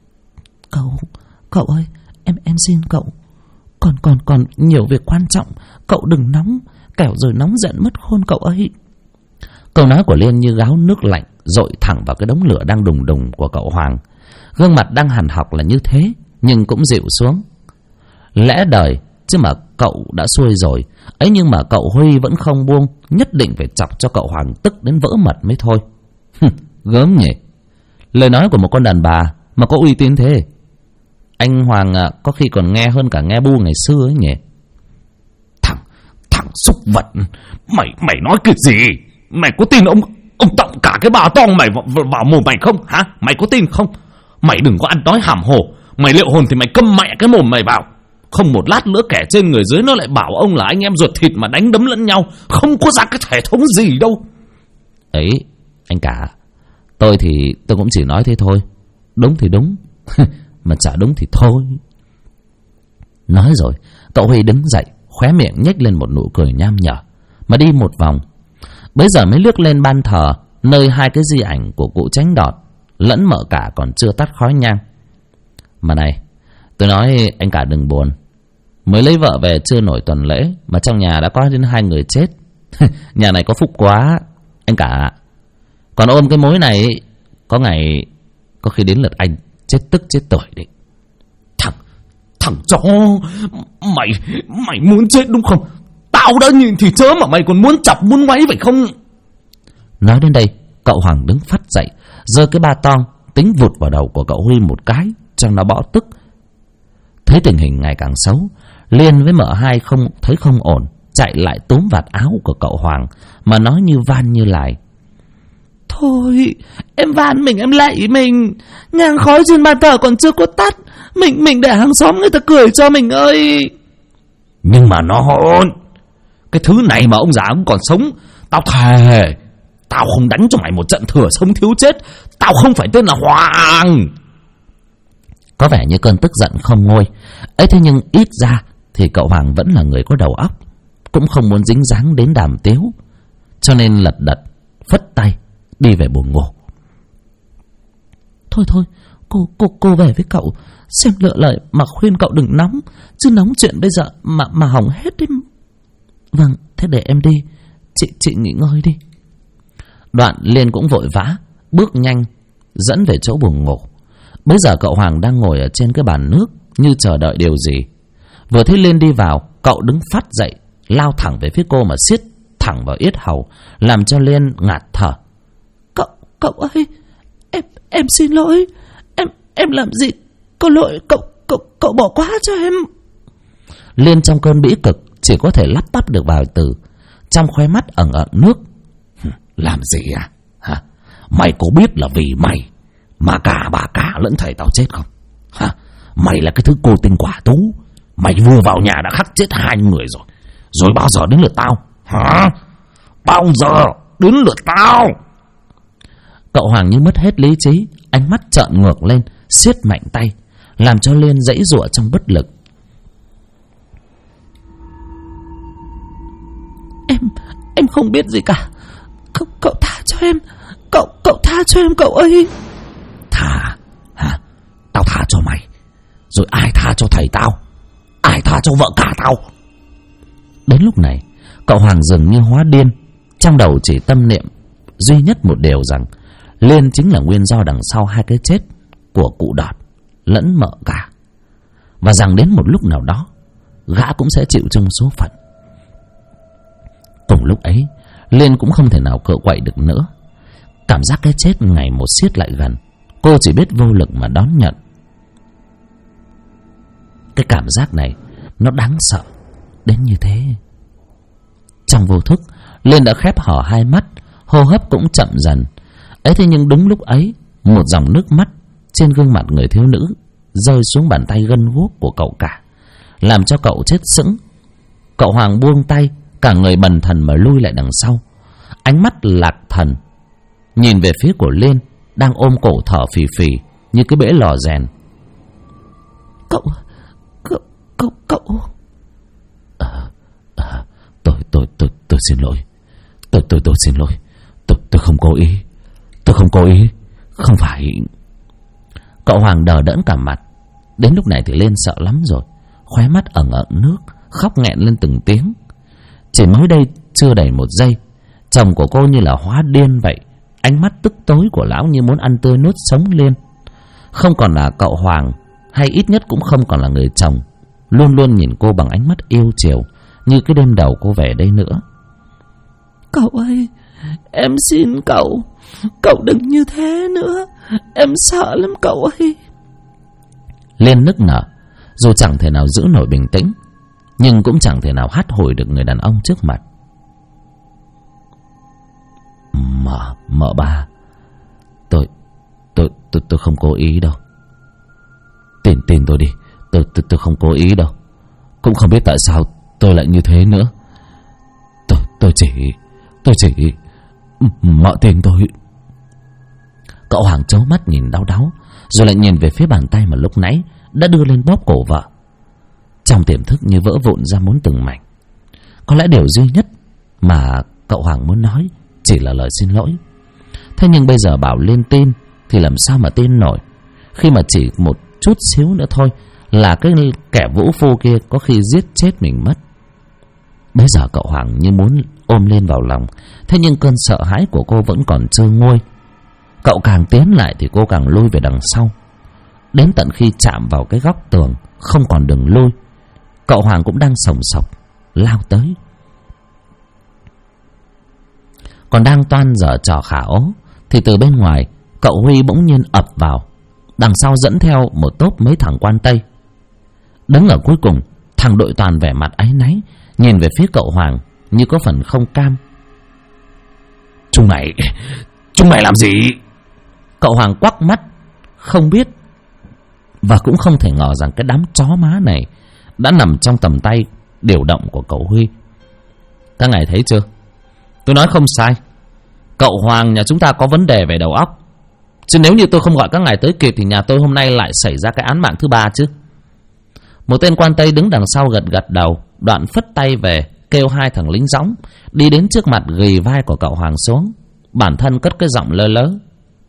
S1: Cậu ơi, em xin cậu, còn nhiều việc quan trọng, cậu đừng nóng, kẻo rồi nóng giận mất khôn cậu ấy. Câu nói của Liên như gáo nước lạnh dội thẳng vào cái đống lửa đang đùng đùng của cậu Hoàng. Gương mặt đang hằn học là như thế, nhưng cũng dịu xuống. Lẽ đời chứ mà cậu đã xuôi rồi ấy, nhưng mà cậu Huy vẫn không buông, nhất định phải chọc cho cậu Hoàng tức đến vỡ mật mới thôi. Gớm nhỉ, lời nói của một con đàn bà mà có uy tín thế. Anh Hoàng có khi còn nghe hơn cả nghe bu ngày xưa ấy nhỉ. Thằng súc vật, mày nói cái gì? Mày có tin ông tọng cả cái bà tong mày vào mồm mày không hả? Mày có tin không? Mày đừng có ăn nói hàm hồ. Mày liệu hồn thì mày câm mẹ cái mồm mày vào. Không một lát nữa kẻ trên người dưới nó lại bảo ông là anh em ruột thịt mà đánh đấm lẫn nhau, không có ra cái thể thống gì đâu. Ấy, anh cả, tôi thì tôi cũng chỉ nói thế thôi. Đúng thì đúng, mà chả đúng thì thôi. Nói rồi, cậu Huy đứng dậy, khóe miệng nhếch lên một nụ cười nham nhở, mà đi một vòng. Bấy giờ mới liếc lên ban thờ, nơi hai cái di ảnh của cụ Chánh Đọt lẫn mợ cả còn chưa tắt khói nhang. Mà này, tôi nói anh cả đừng buồn. Mới lấy vợ về chưa nổi tuần lễ mà trong nhà đã có đến 2 người chết. Nhà này có phúc quá anh cả. Còn ôm cái mối này, có ngày có khi đến lượt anh chết tức chết tuổi đấy. Thằng chó, mày muốn chết đúng không? Tao đã nhìn thì chớ mà mày còn muốn chọc muốn ngoáy phải không? Nói đến đây, cậu Hoàng đứng phắt dậy, giơ cái ba tong tính vụt vào đầu của cậu Huy một cái cho nó bõ tức. Thấy tình hình ngày càng xấu, Liên với mợ hai thấy không ổn, chạy lại túm vạt áo của cậu Hoàng mà nói như van như lải. Thôi, em van mình, em lạy mình. Nhang khói trên bàn thờ còn chưa có tắt, mình để hàng xóm người ta cười cho mình ơi. Nhưng mà nó hôn, cái thứ này mà ông già cũng còn sống, tao thề, tao không đánh cho mày một trận thừa sống thiếu chết. Tao không phải tên là Hoàng. Có vẻ như cơn tức giận không nguôi ấy, thế nhưng ít ra thì cậu Hoàng vẫn là người có đầu óc, cũng không muốn dính dáng đến đàm tiếu, cho nên lật đật phất tay đi về buồng ngủ. Thôi, cô về với cậu, xem lựa lời mà khuyên cậu đừng nóng, chứ nóng chuyện bây giờ mà hỏng hết đi. Vâng, thế để em đi, chị nghỉ ngơi đi. Đoạn Liên cũng vội vã bước nhanh dẫn về chỗ buồng ngủ. Bây giờ cậu Hoàng đang ngồi ở trên cái bàn nước như chờ đợi điều gì. Vừa thấy Liên đi vào, cậu đứng phắt dậy, lao thẳng về phía cô mà siết thẳng vào yết hầu, làm cho Liên ngạt thở. Cậu ơi, em xin lỗi, em làm gì có lỗi, cậu bỏ qua cho em. Liên trong cơn bĩ cực chỉ có thể lắp bắp được vài từ, trong khóe mắt ẩn nước. Làm gì à? Hả? Mày có biết là vì mày mà cả bà cả lẫn thầy tao chết không? Hả? Mày là cái thứ cô tinh quả tú, mày vừa vào nhà đã khắc chết 2 người rồi. Rồi bao giờ đến lượt tao? Hả? Bao giờ đến lượt tao? Cậu Hoàng như mất hết lý trí, ánh mắt trợn ngược lên, siết mạnh tay, làm cho Liên giãy giụa trong bất lực. Em không biết gì cả. Cậu tha cho em. Cậu tha cho em cậu ơi. Tha? Hả? Tao tha cho mày, rồi ai tha cho thầy tao? Ai tha cho vợ cả tao? Đến lúc này, cậu Hoàng dường như hóa điên, Trong đầu chỉ tâm niệm duy nhất một điều rằng Liên chính là nguyên do đằng sau hai cái chết của cụ Đọt lẫn mợ cả, và rằng đến một lúc nào đó gã cũng sẽ chịu chung số phận. Cùng lúc ấy, Liên cũng không thể nào cựa quậy được nữa. Cảm giác cái chết ngày một siết lại gần, cô chỉ biết vô lực mà đón nhận. Cái cảm giác này nó đáng sợ đến như thế. Trong vô thức, Liên đã khép hờ hai mắt, hô hấp cũng chậm dần. Ấy thế nhưng đúng lúc ấy, một dòng nước mắt trên gương mặt người thiếu nữ rơi xuống bàn tay gân guốc của cậu cả, làm cho cậu chết sững. Cậu Hoàng buông tay, cả người bần thần mà lui lại đằng sau, ánh mắt lạc thần nhìn về phía của Liên đang ôm cổ thở phì phì như cái bể lò rèn.
S3: Cậu
S1: Tôi xin lỗi. Tôi xin lỗi. Tôi không cố ý. Tôi không cố ý. Không phải. Cậu Hoàng đờ đẫn cả mặt. Đến lúc này thì Liên sợ lắm rồi, khóe mắt ẩn ẩn nước, khóc nghẹn lên từng tiếng. Chỉ mới đây chưa đầy một giây, chồng của cô như là hóa điên vậy. Ánh mắt tức tối của lão như muốn ăn tươi nuốt sống Liên. Không còn là cậu Hoàng, hay ít nhất cũng không còn là người chồng luôn luôn nhìn cô bằng ánh mắt yêu chiều như cái đêm đầu cô về đây nữa.
S3: Cậu ơi, em xin cậu đừng như thế nữa, em sợ lắm cậu ơi.
S1: Liên nức nở, dù chẳng thể nào giữ nổi bình tĩnh, nhưng cũng chẳng thể nào hắt hồi được người đàn ông trước mặt. Mợ ba, tôi không cố ý đâu. Tin tôi đi, tôi không cố ý đâu. Cũng không biết tại sao tôi lại như thế nữa. Tôi chỉ mợ tin tôi. Cậu Hoàng trố mắt nhìn đau đáu, rồi lại nhìn về phía bàn tay mà lúc nãy đã đưa lên bóp cổ vợ. Trong tiềm thức như vỡ vụn ra muốn từng mảnh. Có lẽ điều duy nhất mà cậu Hoàng muốn nói chỉ là lời xin lỗi. Thế nhưng bây giờ bảo Liên tin thì làm sao mà tin nổi, khi mà chỉ một chút xíu nữa thôi là cái kẻ vũ phu kia có khi giết chết mình mất. Bây giờ cậu Hoàng như muốn ôm Liên vào lòng, thế nhưng cơn sợ hãi của cô vẫn còn chưa nguôi. Cậu càng tiến lại thì cô càng lui về đằng sau, đến tận khi chạm vào cái góc tường không còn đường lui, cậu Hoàng cũng đang sồng sộc lao tới. Còn đang toan giở trò khả ố thì từ bên ngoài cậu Huy bỗng nhiên ập vào, đằng sau dẫn theo một tốp mấy thằng quan Tây. Đứng ở cuối cùng, thằng đội Toàn vẻ mặt áy náy nhìn về phía cậu Hoàng như có phần không cam. Chúng mày làm gì? Cậu Hoàng quắc mắt, không biết và cũng không thể ngờ rằng cái đám chó má này đã nằm trong tầm tay điều động của cậu Huy. Các ngài thấy chưa? Tôi nói không sai. Cậu Hoàng nhà chúng ta có vấn đề về đầu óc. Chứ nếu như tôi không gọi các ngài tới kịp thì nhà tôi hôm nay lại xảy ra cái án mạng thứ 3 chứ. Một tên quan Tây đứng đằng sau gật đầu, đoạn phất tay về kêu hai thằng lính gióng đi đến trước mặt ghì vai của cậu Hoàng xuống. Bản thân cất cái giọng lơ lớ.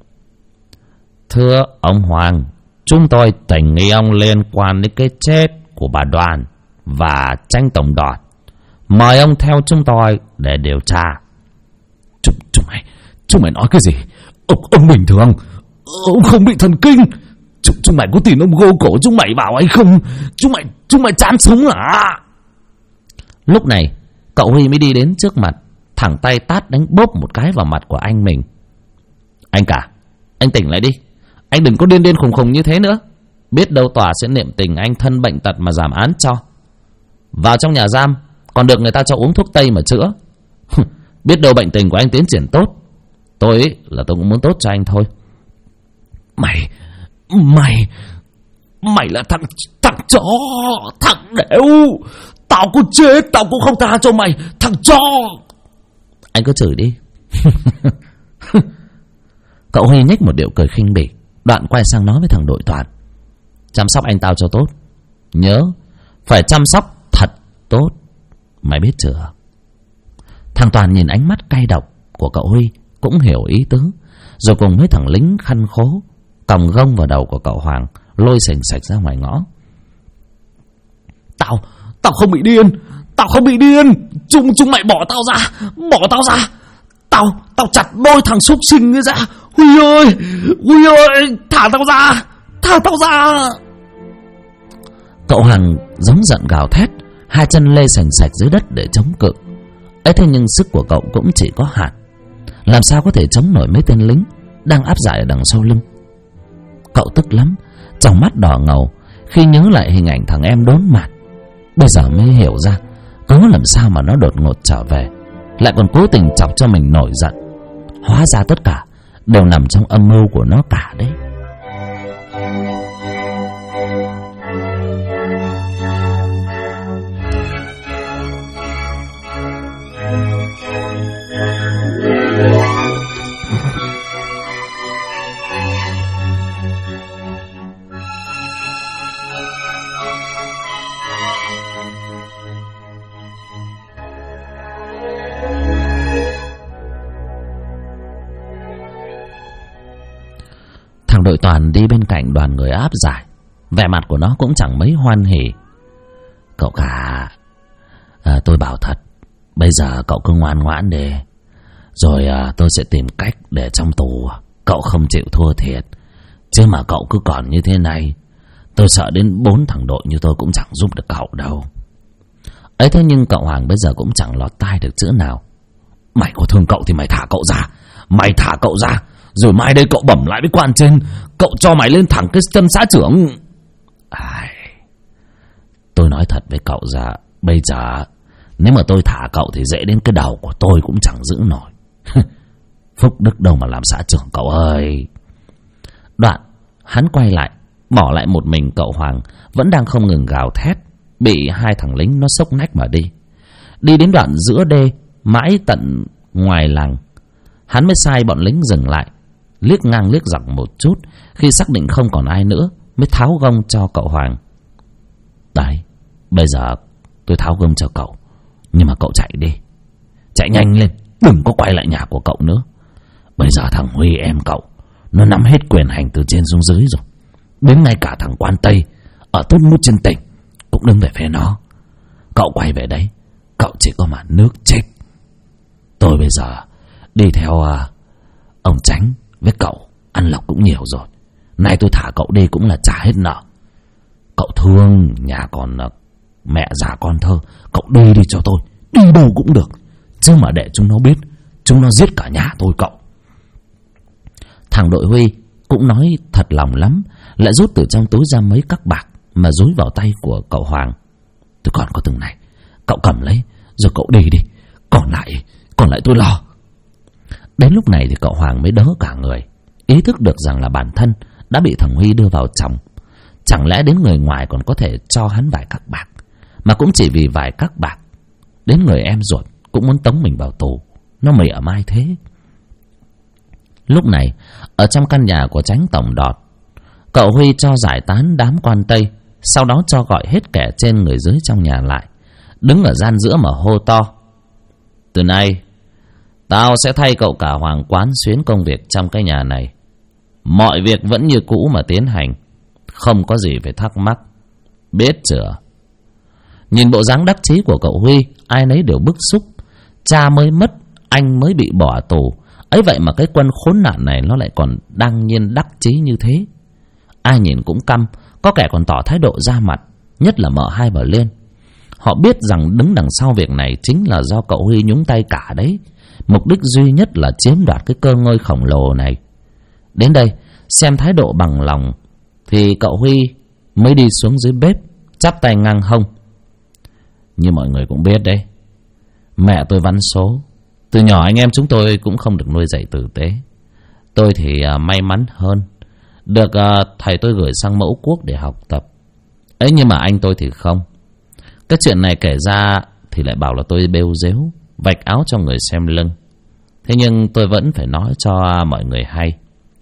S1: Thưa ông Hoàng, chúng tôi tình nghi ông liên quan đến cái chết của bà Đoàn và Tranh Tổng Đọt. Mời ông theo chúng tôi để điều tra. Chúng mày nói cái gì? Ông bình thường, ông không bị thần kinh. Chúng mày có tin ông gô cổ chúng mày bảo hay không? Chúng mày chán sống à? Lúc này cậu Huy mới đi đến trước mặt, thẳng tay tát đánh bốp một cái vào mặt của anh mình. Anh cả, anh tỉnh lại đi. Anh đừng có điên khùng như thế nữa. Biết đâu tòa sẽ niệm tình anh thân bệnh tật mà giảm án cho. Vào trong nhà giam còn được người ta cho uống thuốc Tây mà chữa. Biết đâu bệnh tình của anh tiến triển tốt. Tôi cũng muốn tốt cho anh thôi. Mày là thằng chó, thằng đểu. Tao có chết tao cũng không tha cho mày, thằng chó. Anh cứ chửi đi. Cậu Huy nhếch một điệu cười khinh bỉ, đoạn quay sang nói với thằng đội Toàn. Chăm sóc anh tao cho tốt. Nhớ phải chăm sóc thật tốt. Mày biết chưa? Thằng Toàn nhìn ánh mắt cay độc của cậu Huy cũng hiểu ý tứ, rồi cùng mấy thằng lính khăn khố còng gông vào đầu của cậu Hoàng, lôi sành sạch ra ngoài ngõ. Tao không bị điên. Chúng mày bỏ tao ra.
S3: Tao chặt đôi thằng súc sinh ấy ra. Huy ơi, thả tao ra.
S1: Cậu Hoàng giống giận gào thét, hai chân lê sành sạch dưới đất để chống cự. ấy thế nhưng sức của cậu cũng chỉ có hạn, làm sao có thể chống nổi mấy tên lính đang áp giải ở đằng sau lưng. Cậu tức lắm, trong mắt đỏ ngầu khi nhớ lại hình ảnh thằng em đốn mặt. Bây giờ mới hiểu ra cớ làm sao mà nó đột ngột trở về, lại còn cố tình chọc cho mình nổi giận. Hóa ra tất cả đều nằm trong âm mưu của nó cả đấy. Thằng đội Toàn đi bên cạnh đoàn người áp giải, vẻ mặt của nó cũng chẳng mấy hoan hỉ. Cậu cả, tôi bảo thật, bây giờ cậu cứ ngoan ngoãn đi, rồi tôi sẽ tìm cách để trong tù cậu không chịu thua thiệt. Chứ mà cậu cứ còn như thế này, tôi sợ đến 4 thằng đội như tôi cũng chẳng giúp được cậu đâu. Ấy thế nhưng cậu Hoàng bây giờ cũng chẳng lọt tai được chữ nào. Mày có thương cậu thì mày thả cậu ra, rồi mai đây cậu bẩm lại với quan trên, cậu cho mày lên thẳng cái chân xã trưởng. Tôi nói thật với cậu ra, bây giờ nếu mà tôi thả cậu thì dễ đến cái đầu của tôi cũng chẳng giữ nổi. Phúc đức đâu mà làm xã trưởng cậu ơi. Đoạn hắn quay lại, bỏ lại một mình cậu Hoàng vẫn đang không ngừng gào thét, bị hai thằng lính nó xốc nách mà đi. Đi đến đoạn giữa đê, mãi tận ngoài làng, hắn mới sai bọn lính dừng lại, liếc ngang liếc dọc một chút. Khi xác định không còn ai nữa mới tháo gông cho cậu Hoàng. Đấy, bây giờ tôi tháo gông cho cậu, nhưng mà cậu chạy đi, chạy nhanh lên, đừng có quay lại nhà của cậu nữa. Bây giờ thằng Huy em cậu nó nắm hết quyền hành từ trên xuống dưới rồi, đến ngay cả thằng quan Tây ở tốt mút trên tỉnh cũng đứng về phía nó. Cậu quay về đấy, cậu chỉ có mà nước chết. Tôi bây giờ đi theo ông Chánh với cậu ăn lộc cũng nhiều rồi, nay tôi thả cậu đi cũng là trả hết nợ. Cậu thương nhà còn mẹ già con thơ, cậu đi cho tôi, đi đâu cũng được, chứ mà để chúng nó biết chúng nó giết cả nhà tôi cậu. Thằng đội Huy cũng nói thật lòng lắm, lại rút từ trong túi ra mấy các bạc mà dúi vào tay của cậu Hoàng. Tôi còn có từng này, cậu cầm lấy rồi cậu đi, còn lại tôi lo. Đến lúc này thì cậu Hoàng mới đỡ cả người, ý thức được rằng là bản thân đã bị thằng Huy đưa vào chồng. Chẳng lẽ đến người ngoài còn có thể cho hắn vài các bạc, mà cũng chỉ vì vài các bạc đến người em ruột cũng muốn tống mình vào tù, nó mỉa mai thế. Lúc này ở trong căn nhà của Chánh tổng đọt, cậu Huy cho giải tán đám quan Tây, sau đó cho gọi hết kẻ trên người dưới trong nhà lại, đứng ở gian giữa mà hô to: từ nay tao sẽ thay cậu cả Hoàng quán xuyến công việc trong cái nhà này. Mọi việc vẫn như cũ mà tiến hành, không có gì phải thắc mắc, biết chưa? Nhìn bộ dáng đắc chí của cậu Huy, ai nấy đều bức xúc. Cha mới mất, anh mới bị bỏ tù, ấy vậy mà cái quân khốn nạn này nó lại còn đăng nhiên đắc chí như thế. Ai nhìn cũng căm, có kẻ còn tỏ thái độ ra mặt, nhất là mợ hai bà Liên. Họ biết rằng đứng đằng sau việc này chính là do cậu Huy nhúng tay cả đấy. Mục đích duy nhất là chiếm đoạt cái cơ ngơi khổng lồ này. Đến đây, xem thái độ bằng lòng thì cậu Huy mới đi xuống dưới bếp, chắp tay ngang hông. Như mọi người cũng biết đấy, mẹ tôi vắn số, từ nhỏ anh em chúng tôi cũng không được nuôi dạy tử tế. Tôi thì may mắn hơn, được thầy tôi gửi sang Mẫu Quốc để học tập. Ấy nhưng mà anh tôi thì không. Cái chuyện này kể ra thì lại bảo là tôi bêu rếu, vạch áo cho người xem lưng. Thế nhưng tôi vẫn phải nói cho mọi người hay.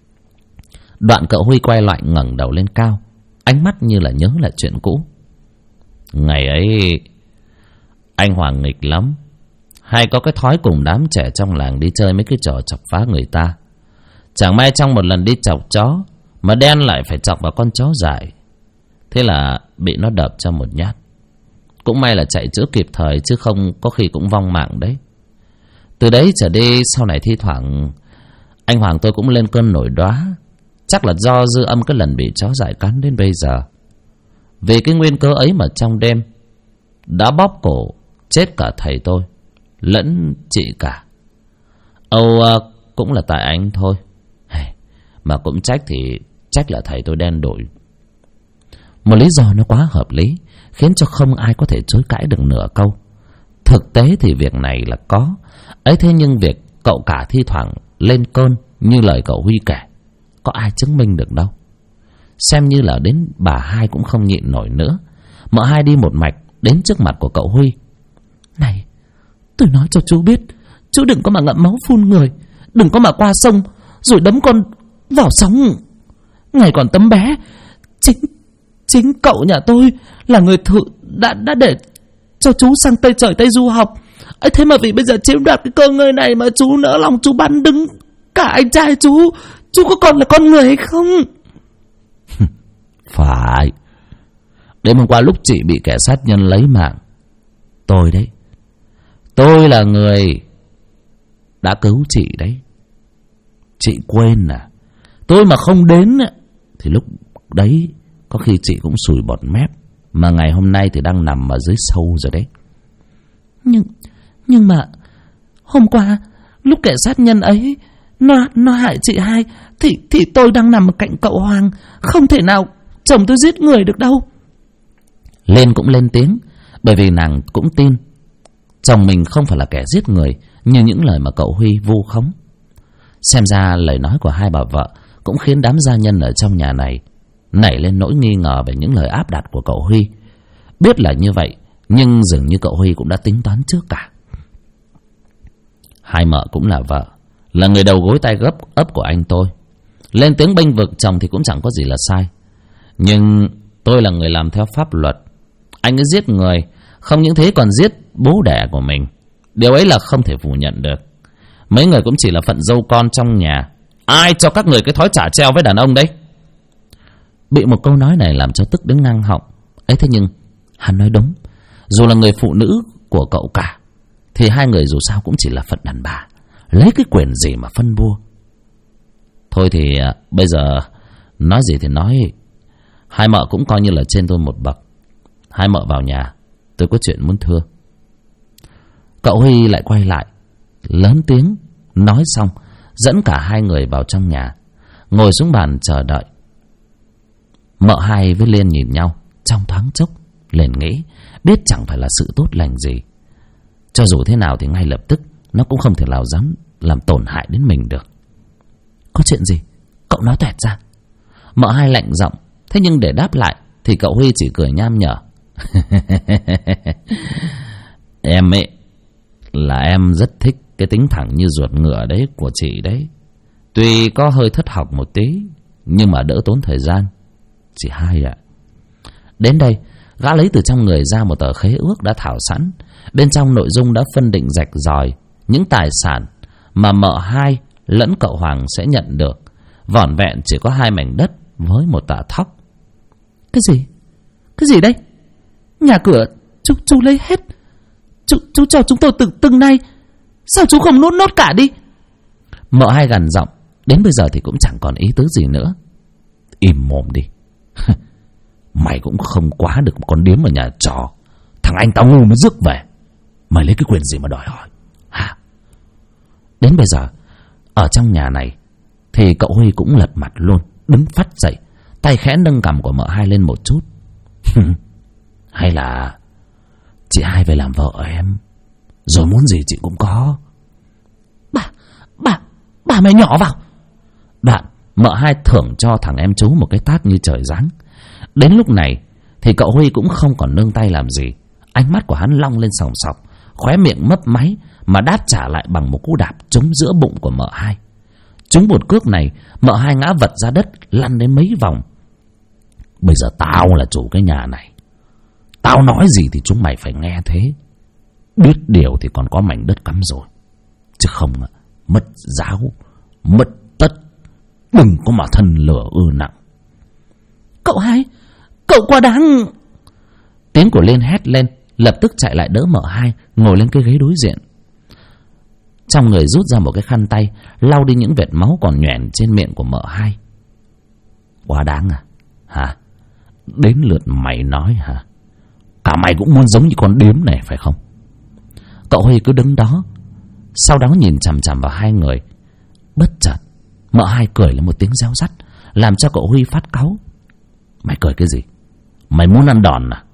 S1: Đoạn cậu Huy quay lại ngẩng đầu lên cao, ánh mắt như là nhớ lại chuyện cũ. Ngày ấy anh Hoàng nghịch lắm, hay có cái thói cùng đám trẻ trong làng đi chơi mấy cái trò chọc phá người ta. Chẳng may trong một lần đi chọc chó mà đen lại phải chọc vào con chó dại, thế là bị nó đập cho một nhát. Cũng may là chạy chữa kịp thời, chứ không có khi cũng vong mạng đấy. Từ đấy trở đi sau này thi thoảng anh Hoàng tôi cũng lên cơn nổi đoá. Chắc là do dư âm cái lần bị chó dại cắn đến bây giờ. Vì cái nguyên cớ ấy mà trong đêm đã bóp cổ chết cả thầy tôi lẫn chị cả. Âu cũng là tại anh thôi. Mà cũng trách thì trách là thầy tôi đen đủi. Một lý do nó quá hợp lý, khiến cho không ai có thể chối cãi được nửa câu. Thực tế thì việc này là có ấy, thế nhưng việc cậu cả thi thoảng lên cơn như lời cậu Huy kể, có ai chứng minh được đâu. Xem như là đến bà hai cũng không nhịn nổi nữa. Mợ hai đi một mạch đến trước mặt của cậu Huy.
S3: Này, tôi nói cho chú biết, chú đừng có mà ngậm máu phun người, đừng có mà qua sông rồi đấm con vào sóng. Ngày còn tấm bé, chính cậu nhà tôi là người đã để cho chú sang Tây Trời Tây du học. Ấy thế mà vì bây giờ chiếm đoạt cái cơ ngơi này mà chú nỡ lòng chú bắn đứng cả anh trai chú có còn là con người hay không?
S1: Phải. Đêm hôm qua lúc chị bị kẻ sát nhân lấy mạng, tôi đấy, tôi là người đã cứu chị đấy. Chị quên à? Tôi mà không đến thì lúc đấy có khi chị cũng sùi bọt mép, mà ngày hôm nay thì đang nằm ở dưới sâu rồi đấy.
S3: Nhưng mà hôm qua lúc kẻ sát nhân ấy nó hại chị hai thì tôi đang nằm ở cạnh cậu Hoàng, không thể nào chồng tôi giết người được đâu.
S1: Lên cũng lên tiếng, bởi vì nàng cũng tin chồng mình không phải là kẻ giết người như những lời mà cậu Huy vu khống. Xem ra lời nói của hai bà vợ cũng khiến đám gia nhân ở trong nhà này nảy lên nỗi nghi ngờ về những lời áp đặt của cậu Huy. Biết là như vậy, nhưng dường như cậu Huy cũng đã tính toán trước cả. Hai mợ cũng là vợ, là người đầu gối tay ấp của anh tôi. Lên tiếng bênh vực chồng thì cũng chẳng có gì là sai. Nhưng tôi là người làm theo pháp luật. Anh ấy giết người, không những thế còn giết bố đẻ của mình. Điều ấy là không thể phủ nhận được. Mấy người cũng chỉ là phận dâu con trong nhà. Ai cho các người cái thói chả treo với đàn ông đấy? Bị một câu nói này làm cho tức đến ngang họng. Ấy thế nhưng hắn nói đúng. Dù là người phụ nữ của cậu cả, thì hai người dù sao cũng chỉ là phận đàn bà, lấy cái quyền gì mà phân bua. Thôi thì bây giờ nói gì thì nói, hai mợ cũng coi như là trên tôi một bậc. Hai mợ vào nhà, tôi có chuyện muốn thưa. Cậu Huy lại quay lại, lớn tiếng nói xong dẫn cả hai người vào trong nhà, ngồi xuống bàn chờ đợi. Mợ hai với Liên nhìn nhau trong thoáng chốc, liền nghĩ biết chẳng phải là sự tốt lành gì. Cho dù thế nào thì ngay lập tức nó cũng không thể nào dám làm tổn hại đến mình được.
S3: Có chuyện gì? Cậu nói toẹt ra.
S1: Mợ hai lạnh giọng, thế nhưng để đáp lại thì cậu Huy chỉ cười nham nhở. Em ấy là em rất thích cái tính thẳng như ruột ngựa đấy của chị đấy. Tuy có hơi thất học một tí, nhưng mà đỡ tốn thời gian. Chị hai ạ. Đến đây, gã lấy từ trong người ra một tờ khế ước đã thảo sẵn. Bên trong nội dung đã phân định rạch ròi những tài sản mà mợ hai lẫn cậu Hoàng sẽ nhận được. Vỏn vẹn chỉ có 2 mảnh đất với một tạ thóc.
S3: Cái gì? Cái gì đây? Nhà cửa chú lấy hết. Chú cho chúng tôi từng nay. Sao chú không nuốt nốt cả đi?
S1: Mợ hai gằn giọng. Đến bây giờ thì cũng chẳng còn ý tứ gì nữa. Im mồm đi. Mày cũng không quá được một con điếm ở nhà trọ. Thằng anh tao ngu nó rước về. Mày lấy cái quyền gì mà đòi hỏi hả? Đến bây giờ ở trong nhà này thì cậu Huy cũng lật mặt luôn, đứng phắt dậy, tay khẽ nâng cằm của mợ hai lên một chút. Hay là chị hai về làm vợ em, rồi muốn gì chị cũng có.
S3: Bà mày nhỏ vào.
S1: Đoạn mợ hai thưởng cho thằng em chú một cái tát như trời giáng. Đến lúc này thì cậu Huy cũng không còn nương tay làm gì. Ánh mắt của hắn long lên sòng sọc, khóe miệng mấp máy mà đáp trả lại bằng một cú đạp trúng giữa bụng của mợ hai. Trúng một cước này, mợ hai ngã vật ra đất, lăn đến mấy vòng. Bây giờ tao là chủ cái nhà này, tao nói gì thì chúng mày phải nghe thế. Biết điều thì còn có mảnh đất cắm rồi, chứ không mất giáo, mất tất. Đừng có mà thân lửa nặng.
S3: Cậu hai, cậu quá đáng.
S1: Tiếng của Liên hét lên, lập tức chạy lại đỡ mợ hai ngồi lên cái ghế đối diện. trong người rút ra một cái khăn tay lau đi những vệt máu còn nhoẻn trên miệng của mợ hai. Quá đáng à? Hả? Đến lượt mày nói hả? Cả mày cũng muốn giống như con điếm này phải không? Cậu Huy cứ đứng đó, sau đó nhìn chằm chằm vào hai người. Bất chợt mợ hai cười lên một tiếng réo rắt, làm cho cậu Huy phát cáu. Mày cười cái gì? Mày muốn ăn đòn à?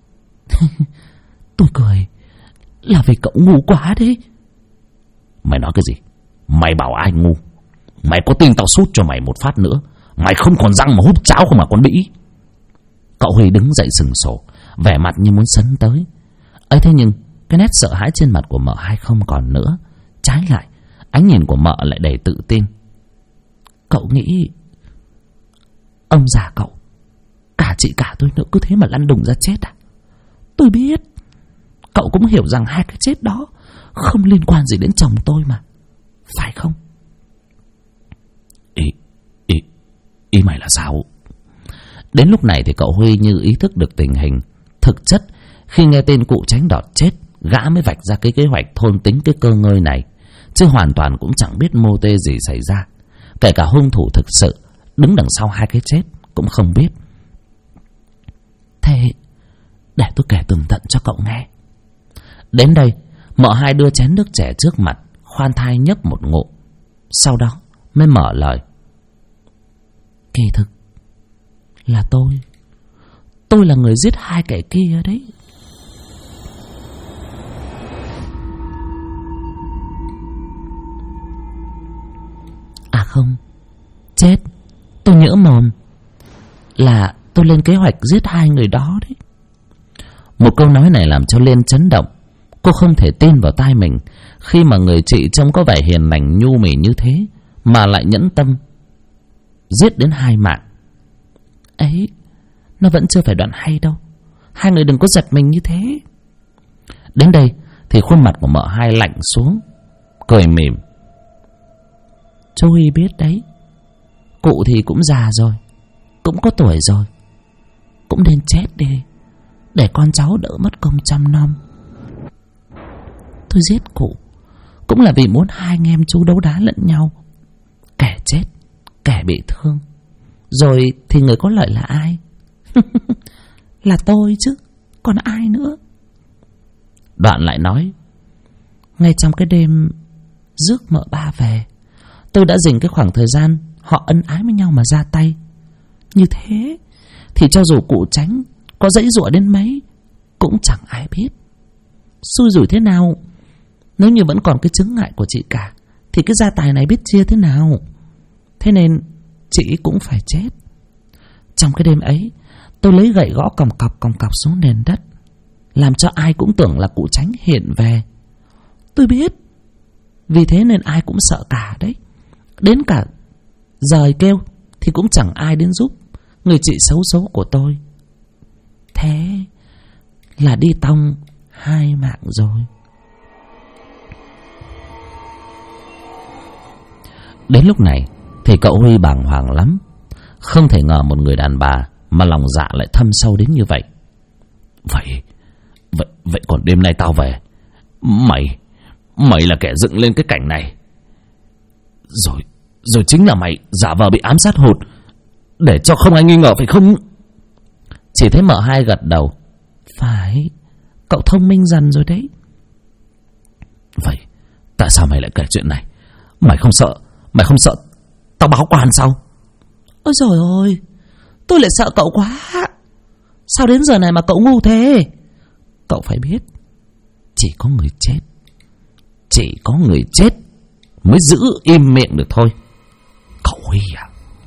S3: Tôi cười là vì cậu ngu quá đấy.
S1: Mày nói cái gì? Mày bảo ai ngu? Mày có tin tao sút cho mày một phát nữa, mày không còn răng mà húp cháo không mà con bĩ. Cậu Huy đứng dậy sừng sổ, vẻ mặt như muốn sấn tới. ấy thế nhưng cái nét sợ hãi trên mặt của mợ hai không còn nữa. Trái lại, ánh nhìn của mợ lại đầy tự tin.
S3: Cậu nghĩ ông già cậu, cả chị cả tôi nữa cứ thế mà lăn đùng ra chết à? Tôi biết cậu cũng hiểu rằng hai cái chết đó không liên quan gì đến chồng tôi mà, phải không?
S1: Ý mày là sao? Đến lúc này thì cậu Huy như ý thức được tình hình. Thực chất khi nghe tên cụ Tránh Đọt chết, gã mới vạch ra cái kế hoạch thôn tính cái cơ ngơi này, chứ hoàn toàn cũng chẳng biết mô tê gì xảy ra. Kể cả hung thủ thực sự đứng đằng sau hai cái chết cũng không biết.
S3: Thế để tôi kể tường tận cho cậu nghe.
S1: Đến đây mợ hai đưa chén nước trẻ trước mặt, khoan thai nhấp một ngụm, sau đó mới mở lời.
S3: Kỳ thực là tôi là người giết hai kẻ kia đấy. À không, chết, tôi nhỡ mồm, là tôi lên kế hoạch giết hai người đó đấy.
S1: Một câu nói này làm cho Liên chấn động. Cô không thể tin vào tai mình khi mà người chị trông có vẻ hiền lành nhu mì như thế mà lại nhẫn tâm giết đến hai mạng.
S3: Ấy, nó vẫn chưa phải đoạn hay đâu. Hai người đừng có giật mình như thế.
S1: Đến đây thì khuôn mặt của mợ hai lạnh xuống, cười mỉm.
S3: Chú Huy biết đấy, cụ thì cũng già rồi, cũng có tuổi rồi, cũng nên chết đi để con cháu đỡ mất công chăm nom. Tôi giết cụ cũng là vì muốn hai anh em chú đấu đá lẫn nhau, kẻ chết kẻ bị thương. Rồi thì người có lợi là ai? Là tôi chứ, còn ai nữa?
S1: Đoạn lại nói,
S3: ngay trong cái đêm rước mợ ba về, tôi đã dành cái khoảng thời gian họ ân ái với nhau mà ra tay. Như thế thì cho dù cụ Tránh có dãy dụa đến mấy cũng chẳng ai biết. Xui rủi thế nào, nếu như vẫn còn cái chướng ngại của chị cả, thì cái gia tài này biết chia thế nào. Thế nên chị cũng phải chết. Trong cái đêm ấy, tôi lấy gậy gõ còng cọc xuống nền đất, làm cho ai cũng tưởng là cụ Tránh hiện về. Tôi biết, vì thế nên ai cũng sợ cả đấy. Đến cả giời kêu thì cũng chẳng ai đến giúp người chị xấu số của tôi. Thế là đi tong hai mạng rồi.
S1: Đến lúc này thì cậu Huy bàng hoàng lắm. Không thể ngờ một người đàn bà mà lòng dạ lại thâm sâu đến như vậy. Vậy còn đêm nay tao về, Mày là kẻ dựng lên cái cảnh này. Rồi chính là mày giả vờ bị ám sát hụt để cho không ai nghi ngờ phải không?
S3: Chỉ thấy mợ hai gật đầu. Phải, cậu thông minh dần rồi đấy.
S1: Vậy tại sao mày lại kể chuyện này? Mày không sợ tao báo quan sao?
S3: Ôi trời ơi, tôi lại sợ cậu quá. Sao đến giờ này mà cậu ngu thế? Cậu phải biết,
S1: chỉ có người chết mới giữ im miệng được thôi. Cậu Huy à?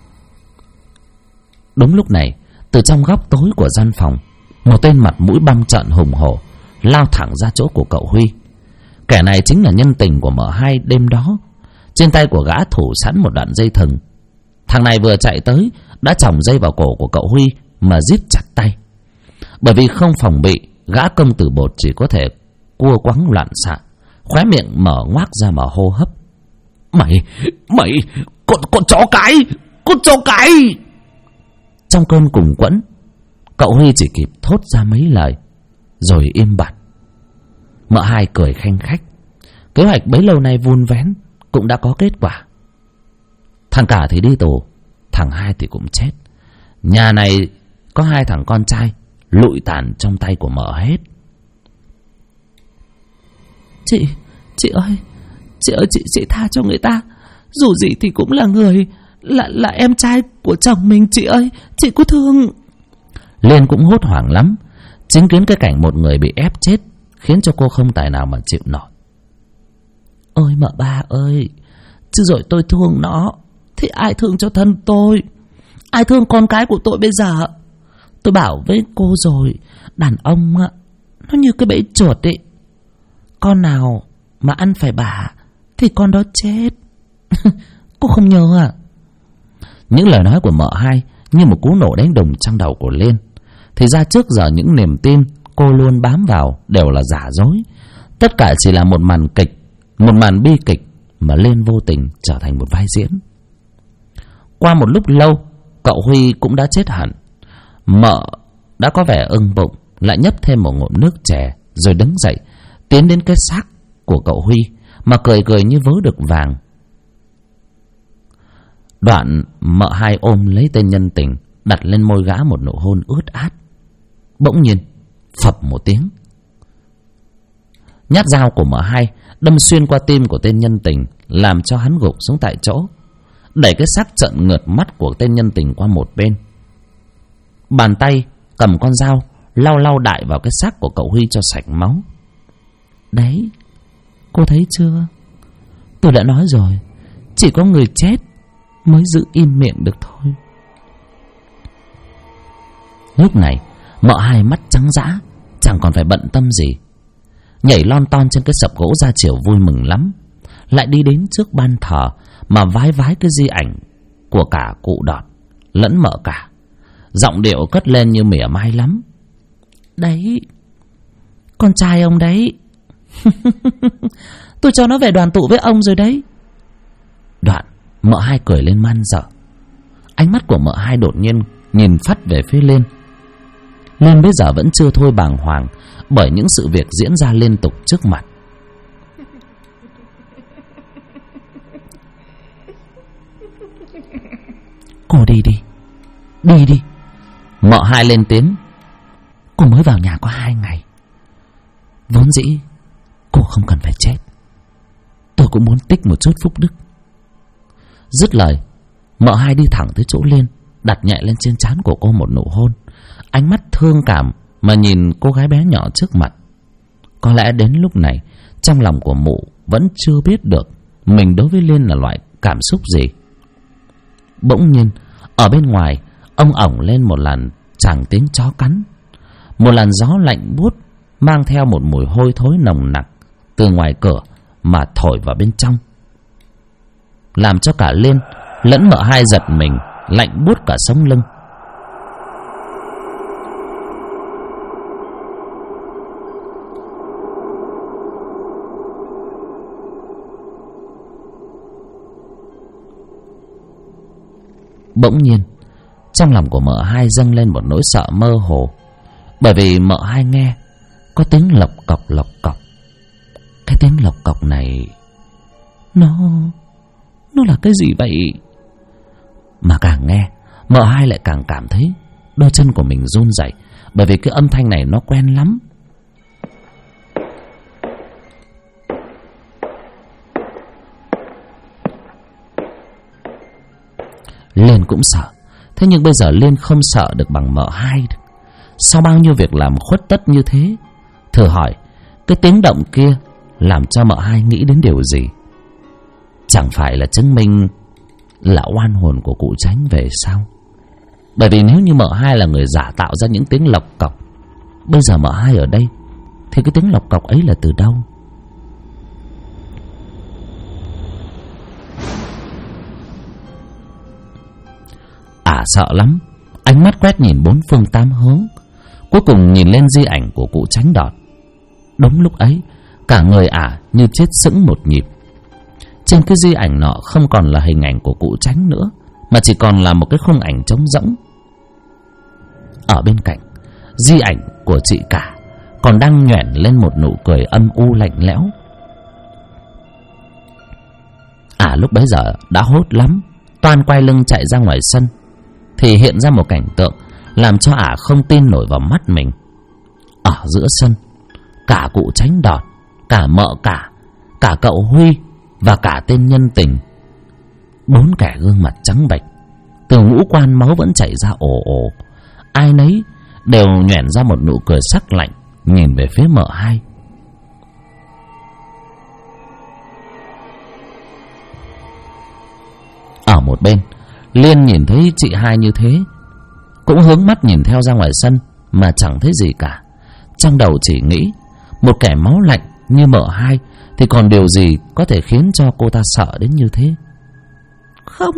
S1: Đúng lúc này, từ trong góc tối của gian phòng, một tên mặt mũi băm trợn hùng hổ lao thẳng ra chỗ của cậu Huy. Kẻ này chính là nhân tình của mợ hai đêm đó. Trên tay của gã thủ sẵn một đoạn dây thừng. Thằng này vừa chạy tới đã chòng dây vào cổ của cậu Huy mà giết chặt tay. Bởi vì không phòng bị, gã công tử bột chỉ có thể cua quắng loạn xạ, khóe miệng mở ngoác ra mà hô hấp. Mày, con chó cái! Trong cơn cùng quẫn, cậu Huy chỉ kịp thốt ra mấy lời rồi im bặt. Mợ hai cười khanh khách. Kế hoạch bấy lâu nay vun vén cũng đã có kết quả. Thằng Cả thì đi tù, thằng Hai thì cũng chết. Nhà này có 2 thằng con trai lụi tàn trong tay của mợ hết.
S3: Chị ơi, chị tha cho người ta. Dù gì thì cũng là người, là em trai của chồng mình chị ơi. Chị có thương.
S1: Liên cũng hốt hoảng lắm. Chứng kiến cái cảnh một người bị ép chết khiến cho cô không tài nào mà chịu nổi.
S3: Ôi mợ ba ơi, chứ rồi tôi thương nó thì ai thương cho thân tôi? Ai thương con cái của tôi bây giờ? Tôi bảo với cô rồi, đàn ông nó như cái bẫy chuột ấy. Con nào mà ăn phải bả thì con đó chết. Cô không nhớ à?
S1: Những lời nói của mợ Hai như một cú nổ đánh đùng trong đầu của Liên. Thì ra trước giờ những niềm tin cô luôn bám vào đều là giả dối. Tất cả chỉ là một màn kịch, một màn bi kịch mà Liên vô tình trở thành một vai diễn. Qua một lúc lâu, cậu Huy cũng đã chết hẳn. Mợ đã có vẻ ưng bụng, lại nhấp thêm một ngụm nước chè rồi đứng dậy tiến đến cái xác của cậu Huy mà cười như vớ được vàng. Đoạn mợ Hai ôm lấy tên nhân tình, đặt lên môi gã một nụ hôn ướt át. Bỗng nhiên phập một tiếng, nhát dao của mợ Hai đâm xuyên qua tim của tên nhân tình, làm cho hắn gục xuống tại chỗ, đẩy cái xác trợn ngược mắt của tên nhân tình qua một bên. Bàn tay cầm con dao lau đại vào cái xác của cậu Huy cho sạch máu.
S3: Đấy, cô thấy chưa? Tôi đã nói rồi, chỉ có người chết mới giữ im miệng được thôi.
S1: Lúc này mợ Hai mắt trắng dã, chẳng còn phải bận tâm gì, nhảy lon ton trên cái sập gỗ ra chiều vui mừng lắm. Lại đi đến trước ban thờ mà vái cái di ảnh của cả cụ Đọt lẫn mợ Cả. Giọng điệu cất lên như mỉa mai lắm.
S3: Đấy, con trai ông đấy. Tôi cho nó về đoàn tụ với ông rồi đấy.
S1: Đoạn mợ Hai cười lên man dợ. Ánh mắt của mợ Hai đột nhiên nhìn phắt về phía Liên. Liên bây giờ vẫn chưa thôi bàng hoàng bởi những sự việc diễn ra liên tục trước mặt.
S3: Cô đi đi.
S1: Mợ Hai lên tiếng.
S3: Cô mới vào nhà có 2 ngày. Vốn dĩ cô không cần phải chết. Tôi cũng muốn tích một chút phúc đức.
S1: Dứt lời, mợ Hai đi thẳng tới chỗ Liên, đặt nhẹ lên trên trán của cô một nụ hôn, ánh mắt thương cảm mà nhìn cô gái bé nhỏ trước mặt. Có lẽ đến lúc này trong lòng của mụ vẫn chưa biết được mình đối với Liên là loại cảm xúc gì. Bỗng nhiên ở bên ngoài ông ổng lên một làn tràng tiếng chó cắn. Một làn gió lạnh buốt mang theo một mùi hôi thối nồng nặc từ ngoài cửa mà thổi vào bên trong, làm cho cả Liên lẫn mợ Hai giật mình, lạnh buốt cả sống lưng. Bỗng nhiên trong lòng của mợ Hai dâng lên một nỗi sợ mơ hồ, bởi vì mợ Hai nghe có tiếng lộc cọc. Cái tiếng lộc cọc này
S3: nó là cái gì vậy?
S1: Mà càng nghe mợ Hai lại càng cảm thấy đôi chân của mình run rẩy, bởi vì cái âm thanh này nó quen lắm. Liên cũng sợ, thế nhưng bây giờ Liên không sợ được bằng mợ Hai được. Sau bao nhiêu việc làm khuất tất như thế, thử hỏi cái tiếng động kia làm cho mợ Hai nghĩ đến điều gì? Chẳng phải là chứng minh là oan hồn của cụ Tránh về sao? Bởi vì nếu như mợ Hai là người giả tạo ra những tiếng lộc cọc, bây giờ mợ Hai ở đây thì cái tiếng lộc cọc ấy là từ đâu? Sợ lắm, ánh mắt quét nhìn 4 phương 8 hướng, cuối cùng nhìn lên di ảnh của cụ Tránh Đọt. Đúng lúc ấy cả người như chết sững một nhịp. Trên cái di ảnh nọ không còn là hình ảnh của cụ Tránh nữa, mà chỉ còn là một cái khung ảnh trống rỗng. Ở bên cạnh di ảnh của chị Cả còn đang nhoẻn lên một nụ cười âm u lạnh lẽo. bà lúc bấy giờ đã hốt lắm, toan quay lưng chạy ra ngoài sân thì hiện ra một cảnh tượng làm cho ả không tin nổi vào mắt mình. Ở giữa sân, cả cụ Tránh Đọt, cả mợ cả cậu Huy và cả tên Nhân Tình, 4 kẻ gương mặt trắng bệch, từ ngũ quan máu vẫn chảy ra ồ ồ. Ai nấy đều nhoẻn ra một nụ cười sắc lạnh, nhìn về phía mợ hai. Ở một bên, Liên nhìn thấy chị hai như thế, cũng hướng mắt nhìn theo ra ngoài sân mà chẳng thấy gì cả. Trong đầu chỉ nghĩ một kẻ máu lạnh như mợ hai thì còn điều gì có thể khiến cho cô ta sợ đến như thế.
S3: Không,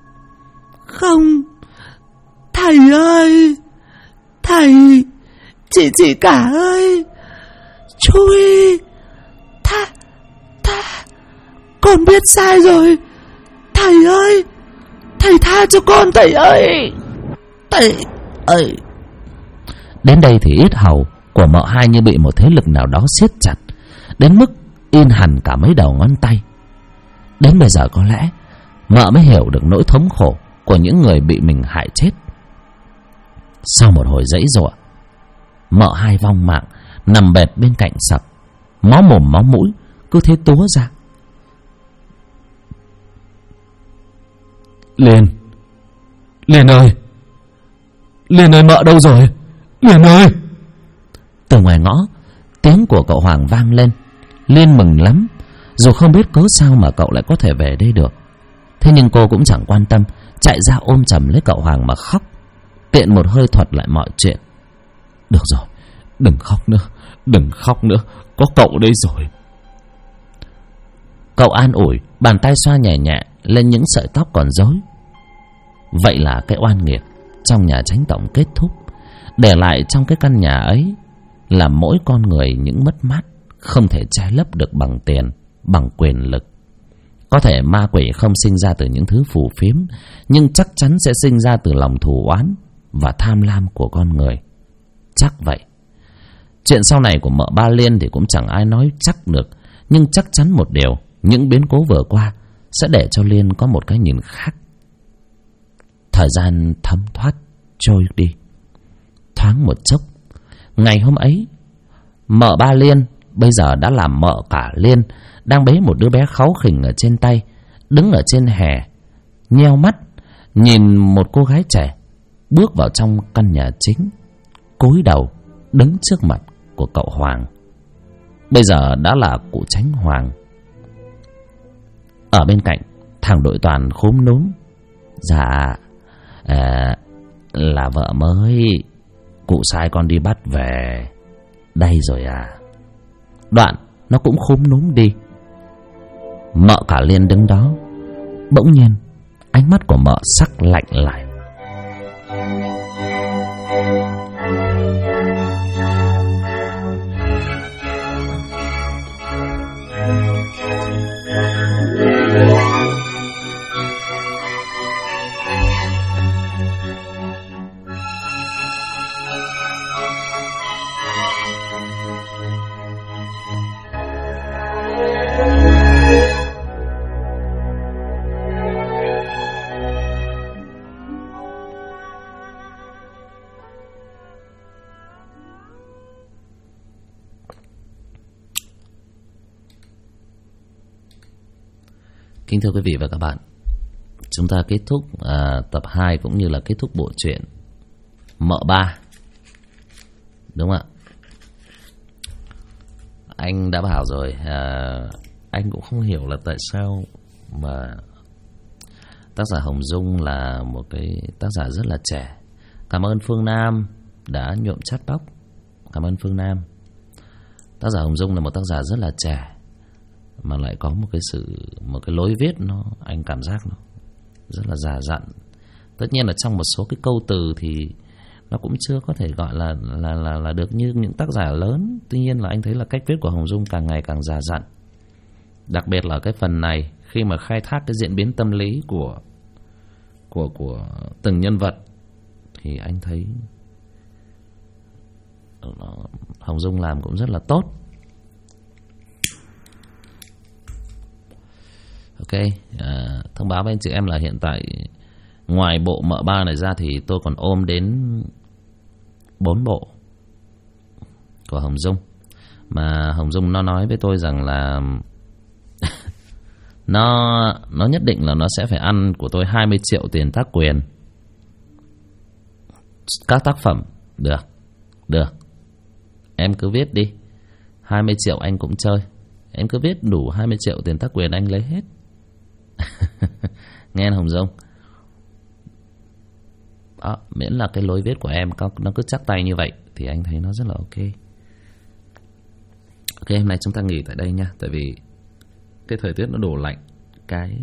S3: thầy ơi, thầy, chị cả ơi, chui, tha, con biết sai rồi, thầy ơi, thầy tha cho con, thầy ơi, thầy ơi.
S1: Đến đây thì yết hầu của mợ hai như bị một thế lực nào đó siết chặt, đến mức in hẳn cả mấy đầu ngón tay. Đến bây giờ có lẽ mợ mới hiểu được nỗi thống khổ của những người bị mình hại chết. Sau một hồi giãy giụa, mợ hai vong mạng nằm bệt bên cạnh sập, máu mồm máu mũi cứ thế túa ra. Liên ơi, mợ đâu rồi? Liên ơi! Từ ngoài ngõ, tiếng của cậu Hoàng vang lên. Liên mừng lắm, dù không biết cớ sao mà cậu lại có thể về đây được. Thế nhưng cô cũng chẳng quan tâm, chạy ra ôm chầm lấy cậu Hoàng mà khóc, tiện một hơi thuật lại mọi chuyện. Được rồi, đừng khóc nữa, có cậu đây rồi. Cậu an ủi, bàn tay xoa nhẹ nhẹ lên những sợi tóc còn rối. Vậy là cái oan nghiệt trong nhà Chánh Tổng kết thúc, để lại trong cái căn nhà ấy là mỗi con người những mất mát không thể che lấp được bằng tiền, bằng quyền lực. Có thể ma quỷ không sinh ra từ những thứ phù phiếm, nhưng chắc chắn sẽ sinh ra từ lòng thù oán và tham lam của con người. Chắc vậy. Chuyện sau này của mợ ba Liên thì cũng chẳng ai nói chắc được, nhưng chắc chắn một điều, những biến cố vừa qua sẽ để cho Liên có một cái nhìn khác. Thời gian thấm thoát trôi đi. Thoáng một chốc, ngày hôm ấy, mợ ba Liên bây giờ đã làm mợ cả Liên, đang bế một đứa bé kháu khỉnh ở trên tay, đứng ở trên hè, nheo mắt nhìn một cô gái trẻ bước vào trong căn nhà chính, cúi đầu đứng trước mặt của cậu Hoàng. Bây giờ đã là cụ Chánh Hoàng. Ở bên cạnh, thằng đội Toàn khúm núm: Dạ, là vợ mới, cụ sai con đi bắt về đây rồi à. Đoạn nó cũng khúm núm đi. Mợ cả Liên đứng đó, bỗng nhiên ánh mắt của mợ sắc lạnh lại. Kính thưa quý vị và các bạn, chúng ta kết thúc tập 2 cũng như là kết thúc bộ truyện Mợ Ba, đúng không ạ? Anh đã bảo rồi, anh cũng không hiểu là tại sao mà tác giả Hồng Dung là một cái tác giả rất là trẻ. Cảm ơn Phương Nam đã nhuộm chat box. Cảm ơn Phương Nam. Tác giả Hồng Dung là một tác giả rất là trẻ mà lại có một cái lối viết nó, anh cảm giác nó rất là già dặn. Tất nhiên là trong một số cái câu từ thì nó cũng chưa có thể gọi là được như những tác giả lớn. Tuy nhiên là anh thấy là cách viết của Hồng Dung càng ngày càng già dặn. Đặc biệt là cái phần này, khi mà khai thác cái diễn biến tâm lý của từng nhân vật thì anh thấy Hồng Dung làm cũng rất là tốt. Ok, thông báo với anh chị em là hiện tại ngoài bộ mợ 3 này ra thì tôi còn ôm đến 4 bộ của Hồng Dung. Mà Hồng Dung nó nói với tôi rằng là nó nhất định là nó sẽ phải ăn của tôi 20 triệu tiền tác quyền các tác phẩm. Được, em cứ viết đi, 20 triệu anh cũng chơi. Em cứ viết đủ 20 triệu tiền tác quyền anh lấy hết. Nghe Hồng Dung đó, miễn là cái lối viết của em nó cứ chắc tay như vậy thì anh thấy nó rất là ok. Ok, hôm nay chúng ta nghỉ tại đây nha. Tại vì cái thời tiết nó đổ lạnh, cái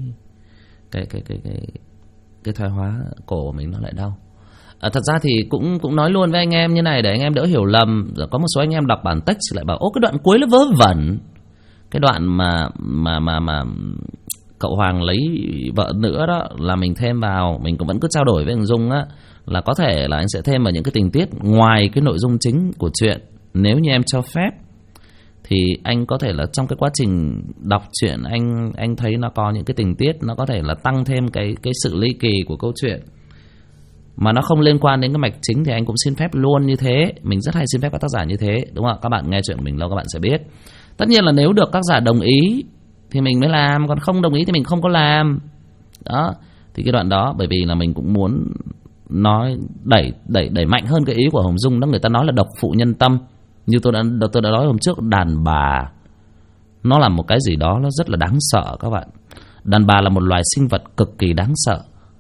S1: thoái hóa cổ của mình nó lại đau. Thật ra thì cũng nói luôn với anh em như này để anh em đỡ hiểu lầm. Có một số anh em đọc bản text lại bảo: "Ô, cái đoạn cuối nó vớ vẩn." Cái đoạn mà cậu Hoàng lấy vợ nữa đó là mình thêm vào. Mình cũng vẫn cứ trao đổi với thằng Dung á, là có thể là anh sẽ thêm vào những cái tình tiết ngoài cái nội dung chính của chuyện. Nếu như em cho phép thì anh có thể là trong cái quá trình đọc truyện anh thấy nó có những cái tình tiết nó có thể là tăng thêm cái sự ly kỳ của câu chuyện mà nó không liên quan đến cái mạch chính, thì anh cũng xin phép luôn như thế. Mình rất hay xin phép các tác giả như thế, đúng không? Các bạn nghe chuyện của mình lâu các bạn sẽ biết. Tất nhiên là nếu được tác giả đồng ý thì mình mới làm, còn không đồng ý thì mình không có làm. Đó, thì cái đoạn đó bởi vì là mình cũng muốn nói đẩy mạnh hơn cái ý của Hồng Dung đó. Người ta nói là độc phụ nhân tâm. Như tôi đã nói hôm trước, đàn bà nó là một cái gì đó nó rất là đáng sợ các bạn. Đàn bà là một loài sinh vật cực kỳ đáng sợ.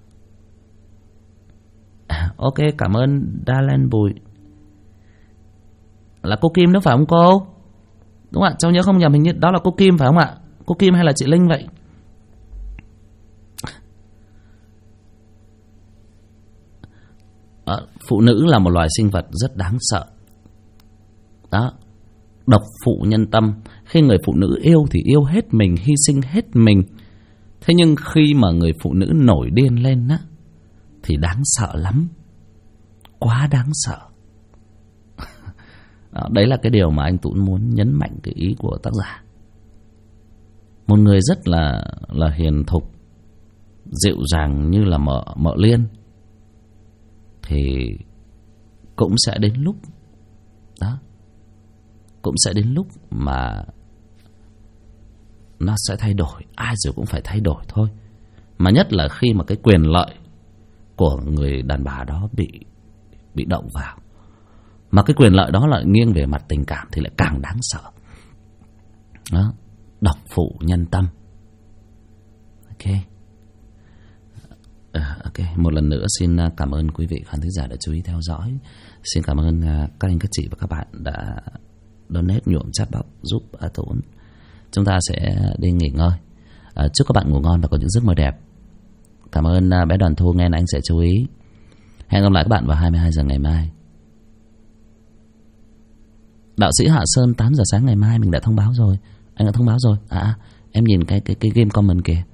S1: Ok, cảm ơn Đalen Bùi. Là cô Kim nữa phải không cô? Đúng ạ, cháu nhớ không nhầm hình như đó là cô Kim phải không ạ? Cô Kim hay là chị Linh vậy? Phụ nữ là một loài sinh vật rất đáng sợ. Đó, độc phụ nhân tâm. Khi người phụ nữ yêu thì yêu hết mình, hy sinh hết mình. Thế nhưng khi mà người phụ nữ nổi điên lên á thì đáng sợ lắm, quá đáng sợ. Đó, đấy là cái điều mà anh Tún muốn nhấn mạnh cái ý của tác giả. Một người rất là hiền thục, dịu dàng như là mợ Liên thì cũng sẽ đến lúc đó, cũng sẽ đến lúc mà nó sẽ thay đổi. Ai rồi cũng phải thay đổi thôi. Mà nhất là khi mà cái quyền lợi của người đàn bà đó bị động vào, mà cái quyền lợi đó lại nghiêng về mặt tình cảm thì lại càng đáng sợ. Đó, độc phụ nhân tâm. Ok. Ok, một lần nữa xin cảm ơn quý vị khán thính giả đã chú ý theo dõi. Xin cảm ơn các anh các chị và các bạn đã donate nhuộm chat box giúp Tún. Chúng ta sẽ đi nghỉ ngơi. Chúc các bạn ngủ ngon và có những giấc mơ đẹp. Cảm ơn bé Đoàn Thu, nghe anh sẽ chú ý. Hẹn gặp lại các bạn vào 22 giờ ngày mai. Đạo sĩ Hạ Sơn 8 giờ sáng ngày mai mình đã thông báo rồi. Anh đã thông báo rồi. Em nhìn cái game comment kìa.